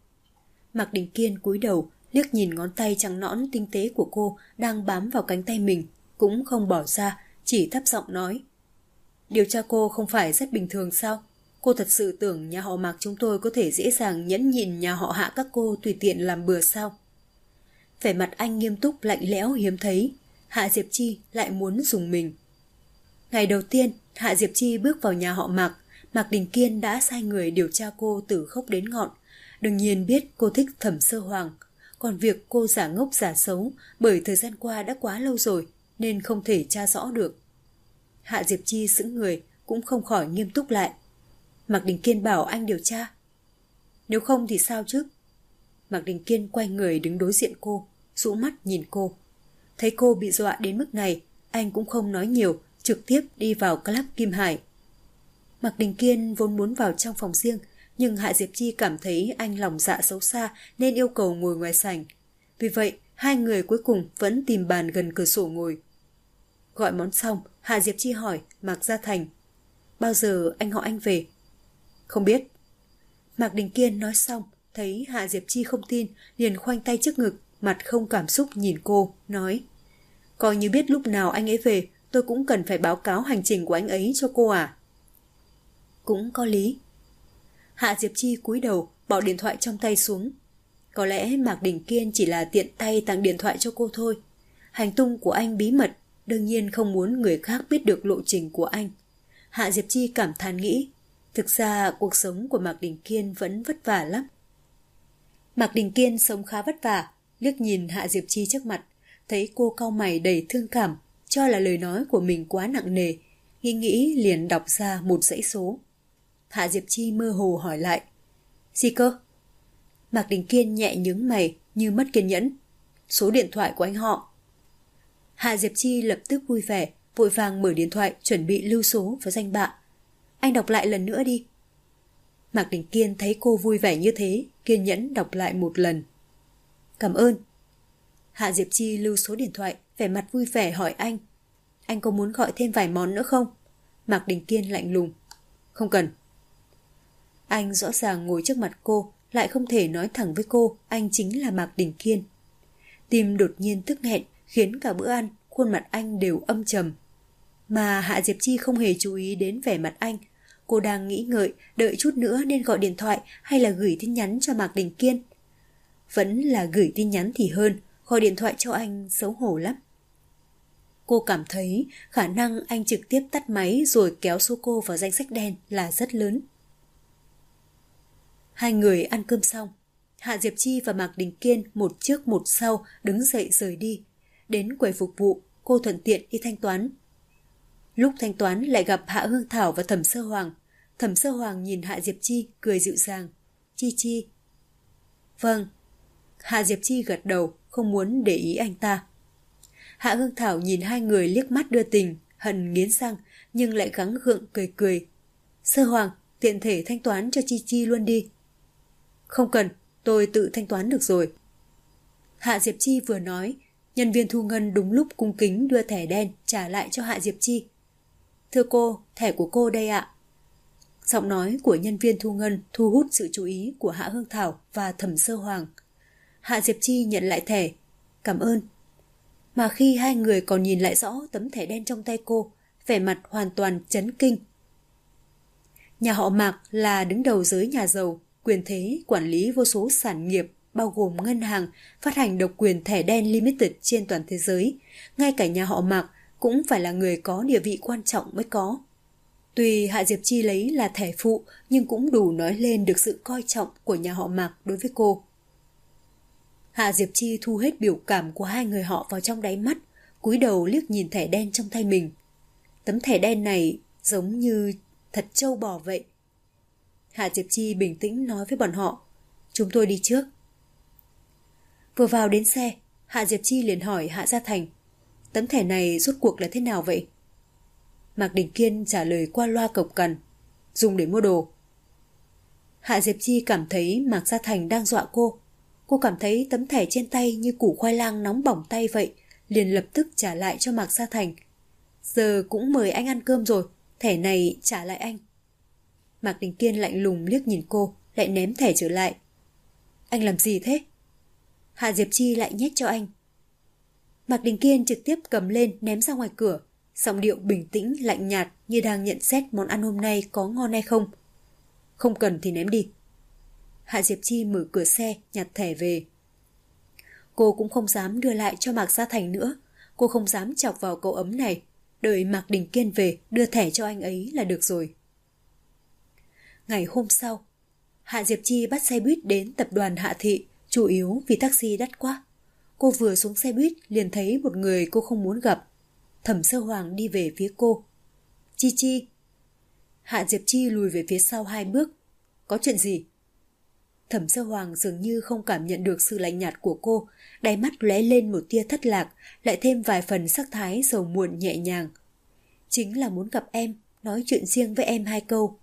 Mạc Đình Kiên cúi đầu, liếc nhìn ngón tay trắng nõn tinh tế của cô đang bám vào cánh tay mình, cũng không bỏ ra, chỉ thấp giọng nói. Điều tra cô không phải rất bình thường sao? Cô thật sự tưởng nhà họ Mạc chúng tôi có thể dễ dàng nhẫn nhịn nhà họ Hạ các cô tùy tiện làm bừa sao? Vẻ mặt anh nghiêm túc lạnh lẽo hiếm thấy, Hạ Diệp Chi lại muốn dùng mình. Ngày đầu tiên, Hạ Diệp Chi bước vào nhà họ Mạc, Mạc Đình Kiên đã sai người điều tra cô từ gốc đến ngọn. Đương nhiên biết cô thích Thẩm Sơ Hoàng, còn việc cô giả ngốc giả xấu bởi thời gian qua đã quá lâu rồi nên không thể tra rõ được. Hạ Diệp Chi sững người, cũng không khỏi nghiêm túc lại. Mạc Đình Kiên bảo anh điều tra. Nếu không thì sao chứ? Mạc Đình Kiên quay người đứng đối diện cô, rũ mắt nhìn cô. Thấy cô bị dọa đến mức này, anh cũng không nói nhiều, trực tiếp đi vào club Kim Hải. Mạc Đình Kiên vốn muốn vào trong phòng riêng, nhưng Hạ Diệp Chi cảm thấy anh lòng dạ xấu xa nên yêu cầu ngồi ngoài sảnh. Vì vậy, hai người cuối cùng vẫn tìm bàn gần cửa sổ ngồi. Gọi món xong, Hạ Diệp Chi hỏi Mạc Gia Thành. Bao giờ anh họ anh về? Không biết. Mạc Đình Kiên nói xong, thấy Hạ Diệp Chi không tin, liền khoanh tay trước ngực, mặt không cảm xúc nhìn cô, nói. Coi như biết lúc nào anh ấy về, tôi cũng cần phải báo cáo hành trình của anh ấy cho cô à? Cũng có lý. Hạ Diệp Chi cúi đầu, bỏ điện thoại trong tay xuống. Có lẽ Mạc Đình Kiên chỉ là tiện tay tặng điện thoại cho cô thôi. Hành tung của anh bí mật, đương nhiên không muốn người khác biết được lộ trình của anh. Hạ Diệp Chi cảm thán nghĩ, thực ra cuộc sống của Mạc Đình Kiên vẫn vất vả lắm. Mạc Đình Kiên sống khá vất vả, liếc nhìn Hạ Diệp Chi trước mặt, thấy cô cau mày đầy thương cảm, cho là lời nói của mình quá nặng nề, nghĩ liền đọc ra một dãy số. Hạ Diệp Chi mơ hồ hỏi lại, gì cơ? Mạc Đình Kiên nhẹ nhướng mày như mất kiên nhẫn, số điện thoại của anh họ. Hạ Diệp Chi lập tức vui vẻ, vội vàng mở điện thoại chuẩn bị lưu số và danh bạ. Anh đọc lại lần nữa đi. Mạc Đình Kiên thấy cô vui vẻ như thế, kiên nhẫn đọc lại một lần. Cảm ơn. Hạ Diệp Chi lưu số điện thoại, vẻ mặt vui vẻ hỏi anh. Anh có muốn gọi thêm vài món nữa không? Mạc Đình Kiên lạnh lùng. Không cần. Anh rõ ràng ngồi trước mặt cô, lại không thể nói thẳng với cô anh chính là Mạc Đình Kiên. Tim đột nhiên tức nghẹn, khiến cả bữa ăn, khuôn mặt anh đều âm trầm. Mà Hạ Diệp Chi không hề chú ý đến vẻ mặt anh. Cô đang nghĩ ngợi, đợi chút nữa nên gọi điện thoại hay là gửi tin nhắn cho Mạc Đình Kiên. Vẫn là gửi tin nhắn thì hơn, gọi điện thoại cho anh xấu hổ lắm. Cô cảm thấy khả năng anh trực tiếp tắt máy rồi kéo số cô vào danh sách đen là rất lớn. Hai người ăn cơm xong, Hạ Diệp Chi và Mạc Đình Kiên một trước một sau đứng dậy rời đi. Đến quầy phục vụ, cô thuận tiện đi thanh toán. Lúc thanh toán lại gặp Hạ Hương Thảo và Thẩm Sơ Hoàng. Thẩm Sơ Hoàng nhìn Hạ Diệp Chi cười dịu dàng. Chi Chi. Vâng. Hạ Diệp Chi gật đầu, không muốn để ý anh ta. Hạ Hương Thảo nhìn hai người liếc mắt đưa tình, hận nghiến răng, nhưng lại gắng gượng cười cười. Sơ Hoàng, tiện thể thanh toán cho Chi Chi luôn đi. Không cần, tôi tự thanh toán được rồi. Hạ Diệp Chi vừa nói, nhân viên thu ngân đúng lúc cung kính đưa thẻ đen trả lại cho Hạ Diệp Chi. Thưa cô, thẻ của cô đây ạ. Giọng nói của nhân viên thu ngân thu hút sự chú ý của Hạ Hương Thảo và Thẩm Sơ Hoàng. Hạ Diệp Chi nhận lại thẻ. Cảm ơn. Mà khi hai người còn nhìn lại rõ tấm thẻ đen trong tay cô, vẻ mặt hoàn toàn chấn kinh. Nhà họ Mạc là đứng đầu giới nhà giàu, quyền thế quản lý vô số sản nghiệp, bao gồm ngân hàng, phát hành độc quyền thẻ đen limited trên toàn thế giới. Ngay cả nhà họ Mạc cũng phải là người có địa vị quan trọng mới có. Tuy Hạ Diệp Chi lấy là thẻ phụ, nhưng cũng đủ nói lên được sự coi trọng của nhà họ Mạc đối với cô. Hạ Diệp Chi thu hết biểu cảm của hai người họ vào trong đáy mắt, cúi đầu liếc nhìn thẻ đen trong tay mình. Tấm thẻ đen này giống như thật trâu bò vậy. Hạ Diệp Chi bình tĩnh nói với bọn họ, chúng tôi đi trước. Vừa vào đến xe, Hạ Diệp Chi liền hỏi Hạ Gia Thành, tấm thẻ này rốt cuộc là thế nào vậy? Mạc Đình Kiên trả lời qua loa cộc cằn, dùng để mua đồ. Hạ Diệp Chi cảm thấy Mạc Gia Thành đang dọa cô. Cô cảm thấy tấm thẻ trên tay như củ khoai lang nóng bỏng tay vậy, liền lập tức trả lại cho Mạc Gia Thành. Giờ cũng mời anh ăn cơm rồi, thẻ này trả lại anh. Mạc Đình Kiên lạnh lùng liếc nhìn cô, lại ném thẻ trở lại. Anh làm gì thế? Hạ Diệp Chi lại nhét cho anh. Mạc Đình Kiên trực tiếp cầm lên ném ra ngoài cửa, giọng điệu bình tĩnh lạnh nhạt như đang nhận xét món ăn hôm nay có ngon hay không. Không cần thì ném đi. Hạ Diệp Chi mở cửa xe nhặt thẻ về. Cô cũng không dám đưa lại cho Mạc Gia Thành nữa. Cô không dám chọc vào cậu ấm này. Đợi Mạc Đình Kiên về đưa thẻ cho anh ấy là được rồi. Ngày hôm sau, Hạ Diệp Chi bắt xe buýt đến tập đoàn Hạ Thị, chủ yếu vì taxi đắt quá. Cô vừa xuống xe buýt liền thấy một người cô không muốn gặp. Thẩm Sơ Hoàng đi về phía cô. Chi Chi. Hạ Diệp Chi lùi về phía sau 2 bước. Có chuyện gì? Thẩm Sơ Hoàng dường như không cảm nhận được sự lạnh nhạt của cô, đáy mắt lóe lên một tia thất lạc, lại thêm vài phần sắc thái sầu muộn nhẹ nhàng. Chính là muốn gặp em, nói chuyện riêng với em 2 câu.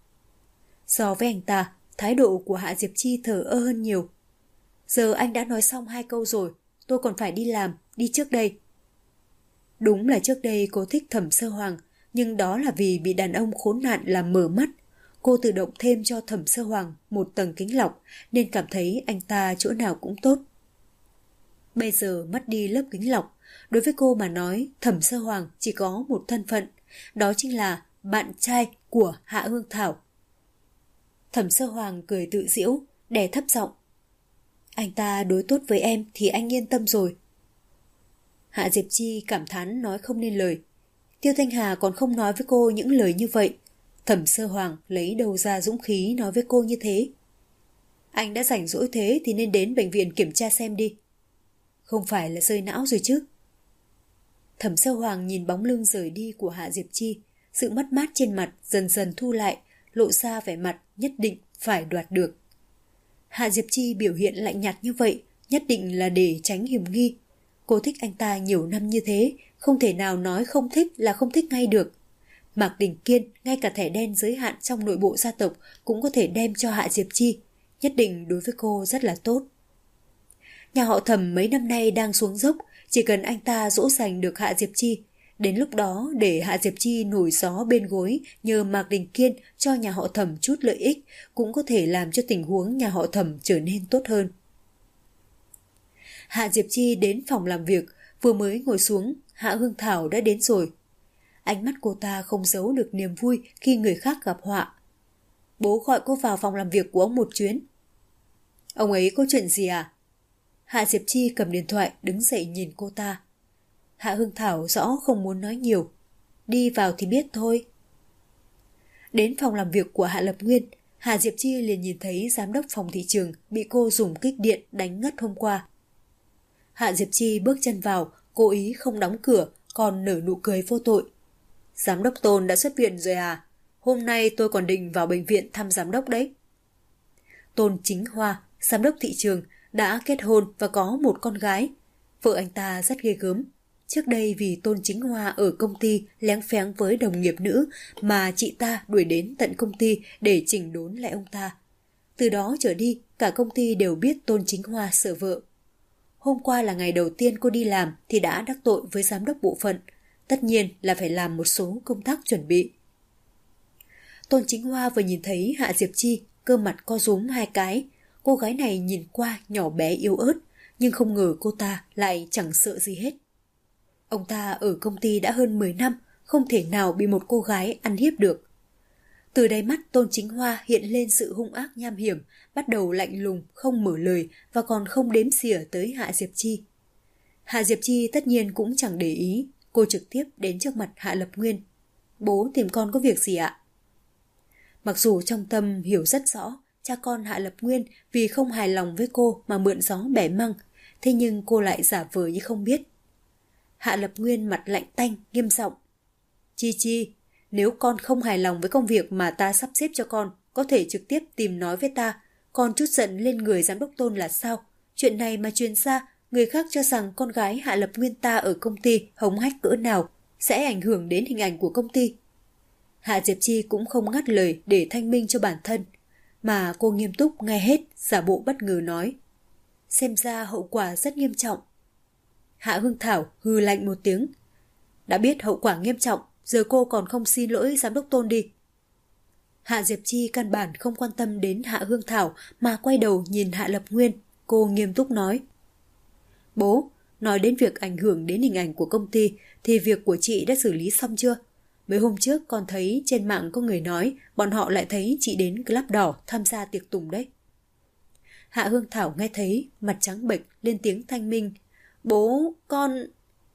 So với anh ta, thái độ của Hạ Diệp Chi thờ ơ hơn nhiều. Giờ anh đã nói xong 2 câu rồi, tôi còn phải đi làm, đi trước đây. Đúng là trước đây cô thích Thẩm Sơ Hoàng, nhưng đó là vì bị đàn ông khốn nạn làm mở mắt. Cô tự động thêm cho Thẩm Sơ Hoàng một tầng kính lọc nên cảm thấy anh ta chỗ nào cũng tốt. Bây giờ mất đi lớp kính lọc, đối với cô mà nói Thẩm Sơ Hoàng chỉ có một thân phận, đó chính là bạn trai của Hạ Hương Thảo. Thẩm Sơ Hoàng cười tự giễu, đè thấp giọng. Anh ta đối tốt với em thì anh yên tâm rồi. Hạ Diệp Chi cảm thán nói không nên lời. Tiêu Thanh Hà còn không nói với cô những lời như vậy. Thẩm Sơ Hoàng lấy đâu ra dũng khí nói với cô như thế. Anh đã rảnh rỗi thế thì nên đến bệnh viện kiểm tra xem đi. Không phải là rơi não rồi chứ? Thẩm Sơ Hoàng nhìn bóng lưng rời đi của Hạ Diệp Chi, sự mất mát trên mặt dần dần thu lại, lộ ra vẻ mặt nhất định phải đoạt được. Hạ Diệp Chi biểu hiện lạnh nhạt như vậy, nhất định là để tránh hiểm nghi. Cô thích anh ta nhiều năm như thế, không thể nào nói không thích là không thích ngay được. Mạc Đình Kiên, ngay cả thẻ đen giới hạn trong nội bộ gia tộc cũng có thể đem cho Hạ Diệp Chi, nhất định đối với cô rất là tốt. Nhà họ Thẩm mấy năm nay đang xuống dốc, chỉ cần anh ta dỗ dành được Hạ Diệp Chi, đến lúc đó để Hạ Diệp Chi nổi gió bên gối nhờ Mạc Đình Kiên cho nhà họ Thẩm chút lợi ích cũng có thể làm cho tình huống nhà họ Thẩm trở nên tốt hơn. Hạ Diệp Chi đến phòng làm việc, vừa mới ngồi xuống, Hạ Hương Thảo đã đến rồi. Ánh mắt cô ta không giấu được niềm vui khi người khác gặp họa. Bố gọi cô vào phòng làm việc của ông một chuyến. Ông ấy có chuyện gì à? Hạ Diệp Chi cầm điện thoại đứng dậy nhìn cô ta. Hạ Hương Thảo rõ không muốn nói nhiều. Đi vào thì biết thôi. Đến phòng làm việc của Hạ Lập Nguyên, Hạ Diệp Chi liền nhìn thấy giám đốc phòng thị trường bị cô dùng kích điện đánh ngất hôm qua. Hạ Diệp Chi bước chân vào, cố ý không đóng cửa, còn nở nụ cười vô tội. Giám đốc Tôn đã xuất viện rồi à? Hôm nay tôi còn định vào bệnh viện thăm giám đốc đấy. Tôn Chính Hoa, giám đốc thị trường, đã kết hôn và có một con gái. Vợ anh ta rất ghê gớm. Trước đây vì Tôn Chính Hoa ở công ty léng phéng với đồng nghiệp nữ mà chị ta đuổi đến tận công ty để chỉnh đốn lại ông ta. Từ đó trở đi, cả công ty đều biết Tôn Chính Hoa sợ vợ. Hôm qua là ngày đầu tiên cô đi làm thì đã đắc tội với giám đốc bộ phận. Tất nhiên là phải làm một số công tác chuẩn bị. Tôn Chính Hoa vừa nhìn thấy Hạ Diệp Chi, cơ mặt co rúm hai cái. Cô gái này nhìn qua nhỏ bé yếu ớt, nhưng không ngờ cô ta lại chẳng sợ gì hết. Ông ta ở công ty đã hơn 10 năm, không thể nào bị một cô gái ăn hiếp được. Từ đáy mắt Tôn Chính Hoa hiện lên sự hung ác nham hiểm, bắt đầu lạnh lùng, không mở lời và còn không đếm xỉa tới Hạ Diệp Chi. Hạ Diệp Chi tất nhiên cũng chẳng để ý, cô trực tiếp đến trước mặt Hạ Lập Nguyên. Bố tìm con có việc gì ạ? Mặc dù trong tâm hiểu rất rõ, cha con Hạ Lập Nguyên vì không hài lòng với cô mà mượn gió bẻ măng, thế nhưng cô lại giả vờ như không biết. Hạ Lập Nguyên mặt lạnh tanh, nghiêm giọng. Chi Chi, nếu con không hài lòng với công việc mà ta sắp xếp cho con, có thể trực tiếp tìm nói với ta. Con chút giận lên người giám đốc Tôn là sao? Chuyện này mà truyền ra, người khác cho rằng con gái Hạ Lập Nguyên ta ở công ty hống hách cỡ nào, sẽ ảnh hưởng đến hình ảnh của công ty. Hạ Diệp Chi cũng không ngắt lời để thanh minh cho bản thân, mà cô nghiêm túc nghe hết, giả bộ bất ngờ nói. Xem ra hậu quả rất nghiêm trọng. Hạ Hương Thảo hừ lạnh một tiếng. Đã biết hậu quả nghiêm trọng, giờ cô còn không xin lỗi giám đốc Tôn đi. Hạ Diệp Chi căn bản không quan tâm đến Hạ Hương Thảo mà quay đầu nhìn Hạ Lập Nguyên. Cô nghiêm túc nói. Bố, nói đến việc ảnh hưởng đến hình ảnh của công ty thì việc của chị đã xử lý xong chưa? Mấy hôm trước con thấy trên mạng có người nói bọn họ lại thấy chị đến Club Đỏ tham gia tiệc tùng đấy. Hạ Hương Thảo nghe thấy, mặt trắng bệch lên tiếng thanh minh. Bố, con...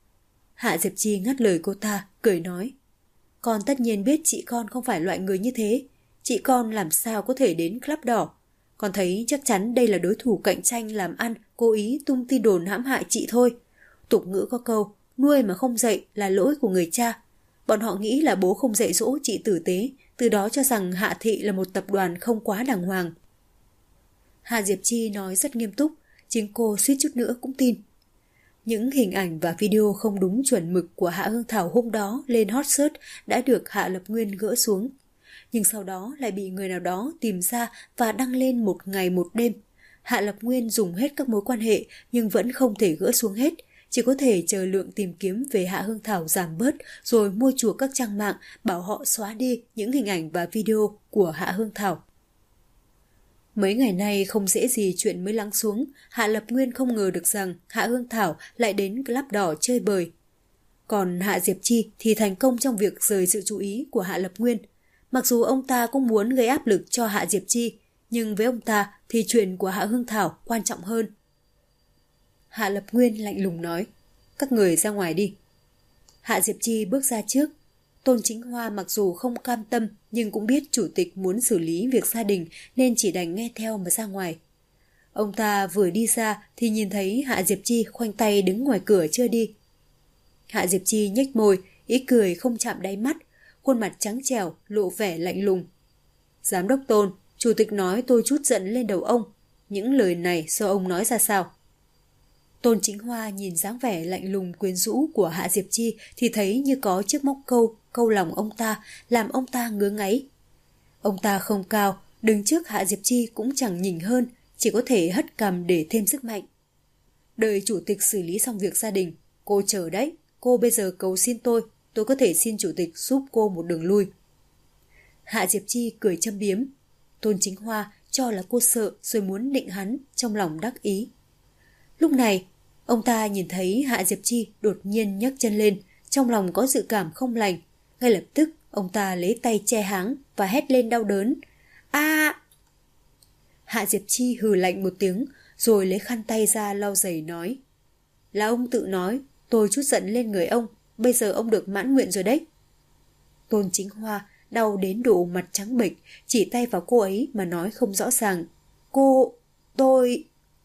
Hạ Diệp Chi ngắt lời cô ta, cười nói. Con tất nhiên biết chị con không phải loại người như thế. Chị con làm sao có thể đến Club Đỏ. Con thấy chắc chắn đây là đối thủ cạnh tranh làm ăn, cố ý tung tin đồn hãm hại chị thôi. Tục ngữ có câu, nuôi mà không dạy là lỗi của người cha. Bọn họ nghĩ là bố không dạy dỗ chị tử tế, từ đó cho rằng Hạ Thị là một tập đoàn không quá đàng hoàng. Hạ Diệp Chi nói rất nghiêm túc, chính cô suýt chút nữa cũng tin. Những hình ảnh và video không đúng chuẩn mực của Hạ Hương Thảo hôm đó lên hot search đã được Hạ Lập Nguyên gỡ xuống. Nhưng sau đó lại bị người nào đó tìm ra và đăng lên một ngày một đêm. Hạ Lập Nguyên dùng hết các mối quan hệ nhưng vẫn không thể gỡ xuống hết. Chỉ có thể chờ lượng tìm kiếm về Hạ Hương Thảo giảm bớt rồi mua chuộc các trang mạng bảo họ xóa đi những hình ảnh và video của Hạ Hương Thảo. Mấy ngày nay không dễ gì chuyện mới lắng xuống, Hạ Lập Nguyên không ngờ được rằng Hạ Hương Thảo lại đến Club Đỏ chơi bời. Còn Hạ Diệp Chi thì thành công trong việc rời sự chú ý của Hạ Lập Nguyên. Mặc dù ông ta cũng muốn gây áp lực cho Hạ Diệp Chi, Nhưng với ông ta thì chuyện của Hạ Hương Thảo quan trọng hơn. Hạ Lập Nguyên lạnh lùng nói, các người ra ngoài đi. Hạ Diệp Chi bước ra trước. Tôn Chính Hoa mặc dù không cam tâm nhưng cũng biết chủ tịch muốn xử lý việc gia đình nên chỉ đành nghe theo mà ra ngoài. Ông ta vừa đi ra thì nhìn thấy Hạ Diệp Chi khoanh tay đứng ngoài cửa chưa đi. Hạ Diệp Chi nhếch môi, ý cười không chạm đáy mắt, khuôn mặt trắng trẻo lộ vẻ lạnh lùng. Giám đốc Tôn, chủ tịch nói tôi trút giận lên đầu ông. Những lời này do ông nói ra sao? Tôn Chính Hoa nhìn dáng vẻ lạnh lùng quyến rũ của Hạ Diệp Chi thì thấy như có chiếc móc câu lòng ông ta, làm ông ta ngứa ngáy. Ông ta không cao, đứng trước Hạ Diệp Chi cũng chẳng nhỉnh hơn, chỉ có thể hất cằm để thêm sức mạnh. Đợi chủ tịch xử lý xong việc gia đình, cô chờ đấy, cô bây giờ cầu xin tôi có thể xin chủ tịch giúp cô một đường lui. Hạ Diệp Chi cười châm biếm. Tôn Chính Hoa cho là cô sợ rồi muốn định hắn, trong lòng đắc ý. Lúc này, ông ta nhìn thấy Hạ Diệp Chi đột nhiên nhấc chân lên, trong lòng có dự cảm không lành. Ngay lập tức, ông ta lấy tay che háng và hét lên đau đớn. A! Hạ Diệp Chi hừ lạnh một tiếng, rồi lấy khăn tay ra lau giày nói. Là ông tự nói, tôi trút giận lên người ông, bây giờ ông được mãn nguyện rồi đấy. Tôn Chính Hoa đau đến độ mặt trắng bệch, chỉ tay vào cô ấy mà nói không rõ ràng. Tôi...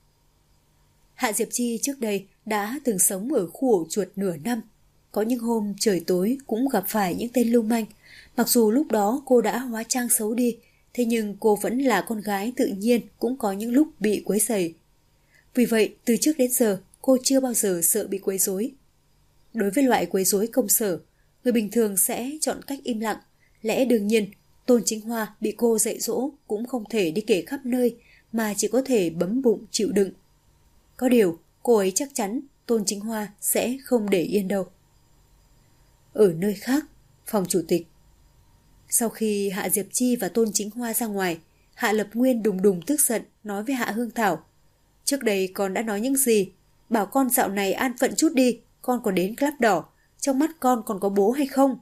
Hạ Diệp Chi trước đây đã từng sống ở khu ổ chuột nửa năm. Có những hôm trời tối cũng gặp phải những tên lưu manh. Mặc dù lúc đó cô đã hóa trang xấu đi, thế nhưng cô vẫn là con gái tự nhiên, cũng có những lúc bị quấy rầy. Vì vậy, từ trước đến giờ, cô chưa bao giờ sợ bị quấy rối. Đối với loại quấy rối công sở, người bình thường sẽ chọn cách im lặng. Lẽ đương nhiên, Tôn Chính Hoa bị cô dạy dỗ cũng không thể đi kể khắp nơi, mà chỉ có thể bấm bụng chịu đựng. Có điều, cô ấy chắc chắn Tôn Chính Hoa sẽ không để yên đâu. Ở nơi khác, phòng chủ tịch. Sau khi Hạ Diệp Chi và Tôn Chính Hoa ra ngoài, Hạ Lập Nguyên đùng đùng tức giận nói với Hạ Hương Thảo. Trước đây con đã nói những gì? Bảo con dạo này an phận chút đi, con còn đến Club Đỏ. Trong mắt con còn có bố hay không?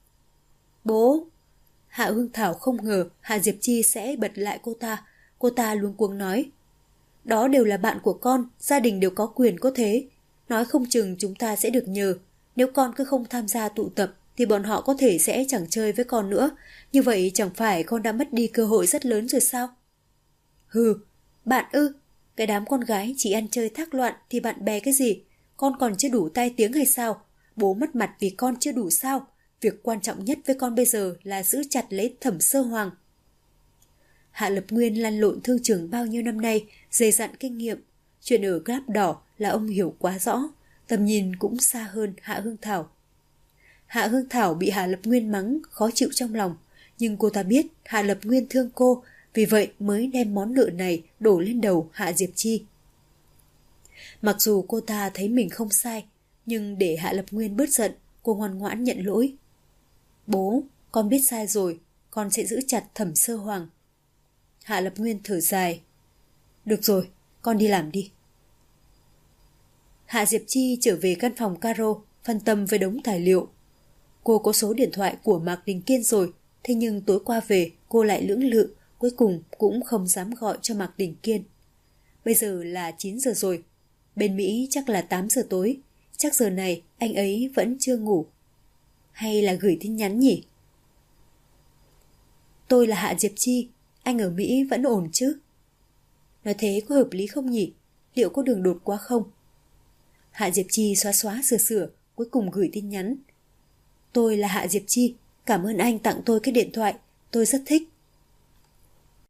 Bố! Hạ Hương Thảo không ngờ Hạ Diệp Chi sẽ bật lại cô ta. Cô ta luống cuống nói. Đó đều là bạn của con, gia đình đều có quyền có thế. Nói không chừng chúng ta sẽ được nhờ. Nếu con cứ không tham gia tụ tập thì bọn họ có thể sẽ chẳng chơi với con nữa. Như vậy chẳng phải con đã mất đi cơ hội rất lớn rồi sao? Hừ, bạn ư? Cái đám con gái chỉ ăn chơi thác loạn thì bạn bè cái gì? Con còn chưa đủ tai tiếng hay sao? Bố mất mặt vì con chưa đủ sao? Việc quan trọng nhất với con bây giờ là giữ chặt lấy Thẩm Sơ Hoàng. Hạ Lập Nguyên lăn lộn thương trường bao nhiêu năm nay, dày dặn kinh nghiệm. Chuyện ở Club Đỏ là ông hiểu quá rõ, tầm nhìn cũng xa hơn Hạ Hương Thảo. Hạ Hương Thảo bị Hạ Lập Nguyên mắng, khó chịu trong lòng, nhưng cô ta biết Hạ Lập Nguyên thương cô, vì vậy mới đem món nợ này đổ lên đầu Hạ Diệp Chi. Mặc dù cô ta thấy mình không sai, nhưng để Hạ Lập Nguyên bớt giận, cô ngoan ngoãn nhận lỗi. Bố, con biết sai rồi, con sẽ giữ chặt Thẩm Sơ Hoàng. Hạ Lập Nguyên thở dài. Được rồi, con đi làm đi. Hạ Diệp Chi trở về căn phòng Caro, phân tâm với đống tài liệu. Cô có số điện thoại của Mạc Đình Kiên rồi, thế nhưng tối qua về cô lại lưỡng lự, cuối cùng cũng không dám gọi cho Mạc Đình Kiên. Bây giờ là 9 giờ rồi, bên Mỹ chắc là 8 giờ tối, chắc giờ này anh ấy vẫn chưa ngủ. Hay là gửi tin nhắn nhỉ? Tôi là Hạ Diệp Chi, anh ở Mỹ vẫn ổn chứ? Nói thế có hợp lý không nhỉ? Liệu có đường đột quá không? Hạ Diệp Chi xóa sửa, cuối cùng gửi tin nhắn. Tôi là Hạ Diệp Chi, cảm ơn anh tặng tôi cái điện thoại, tôi rất thích.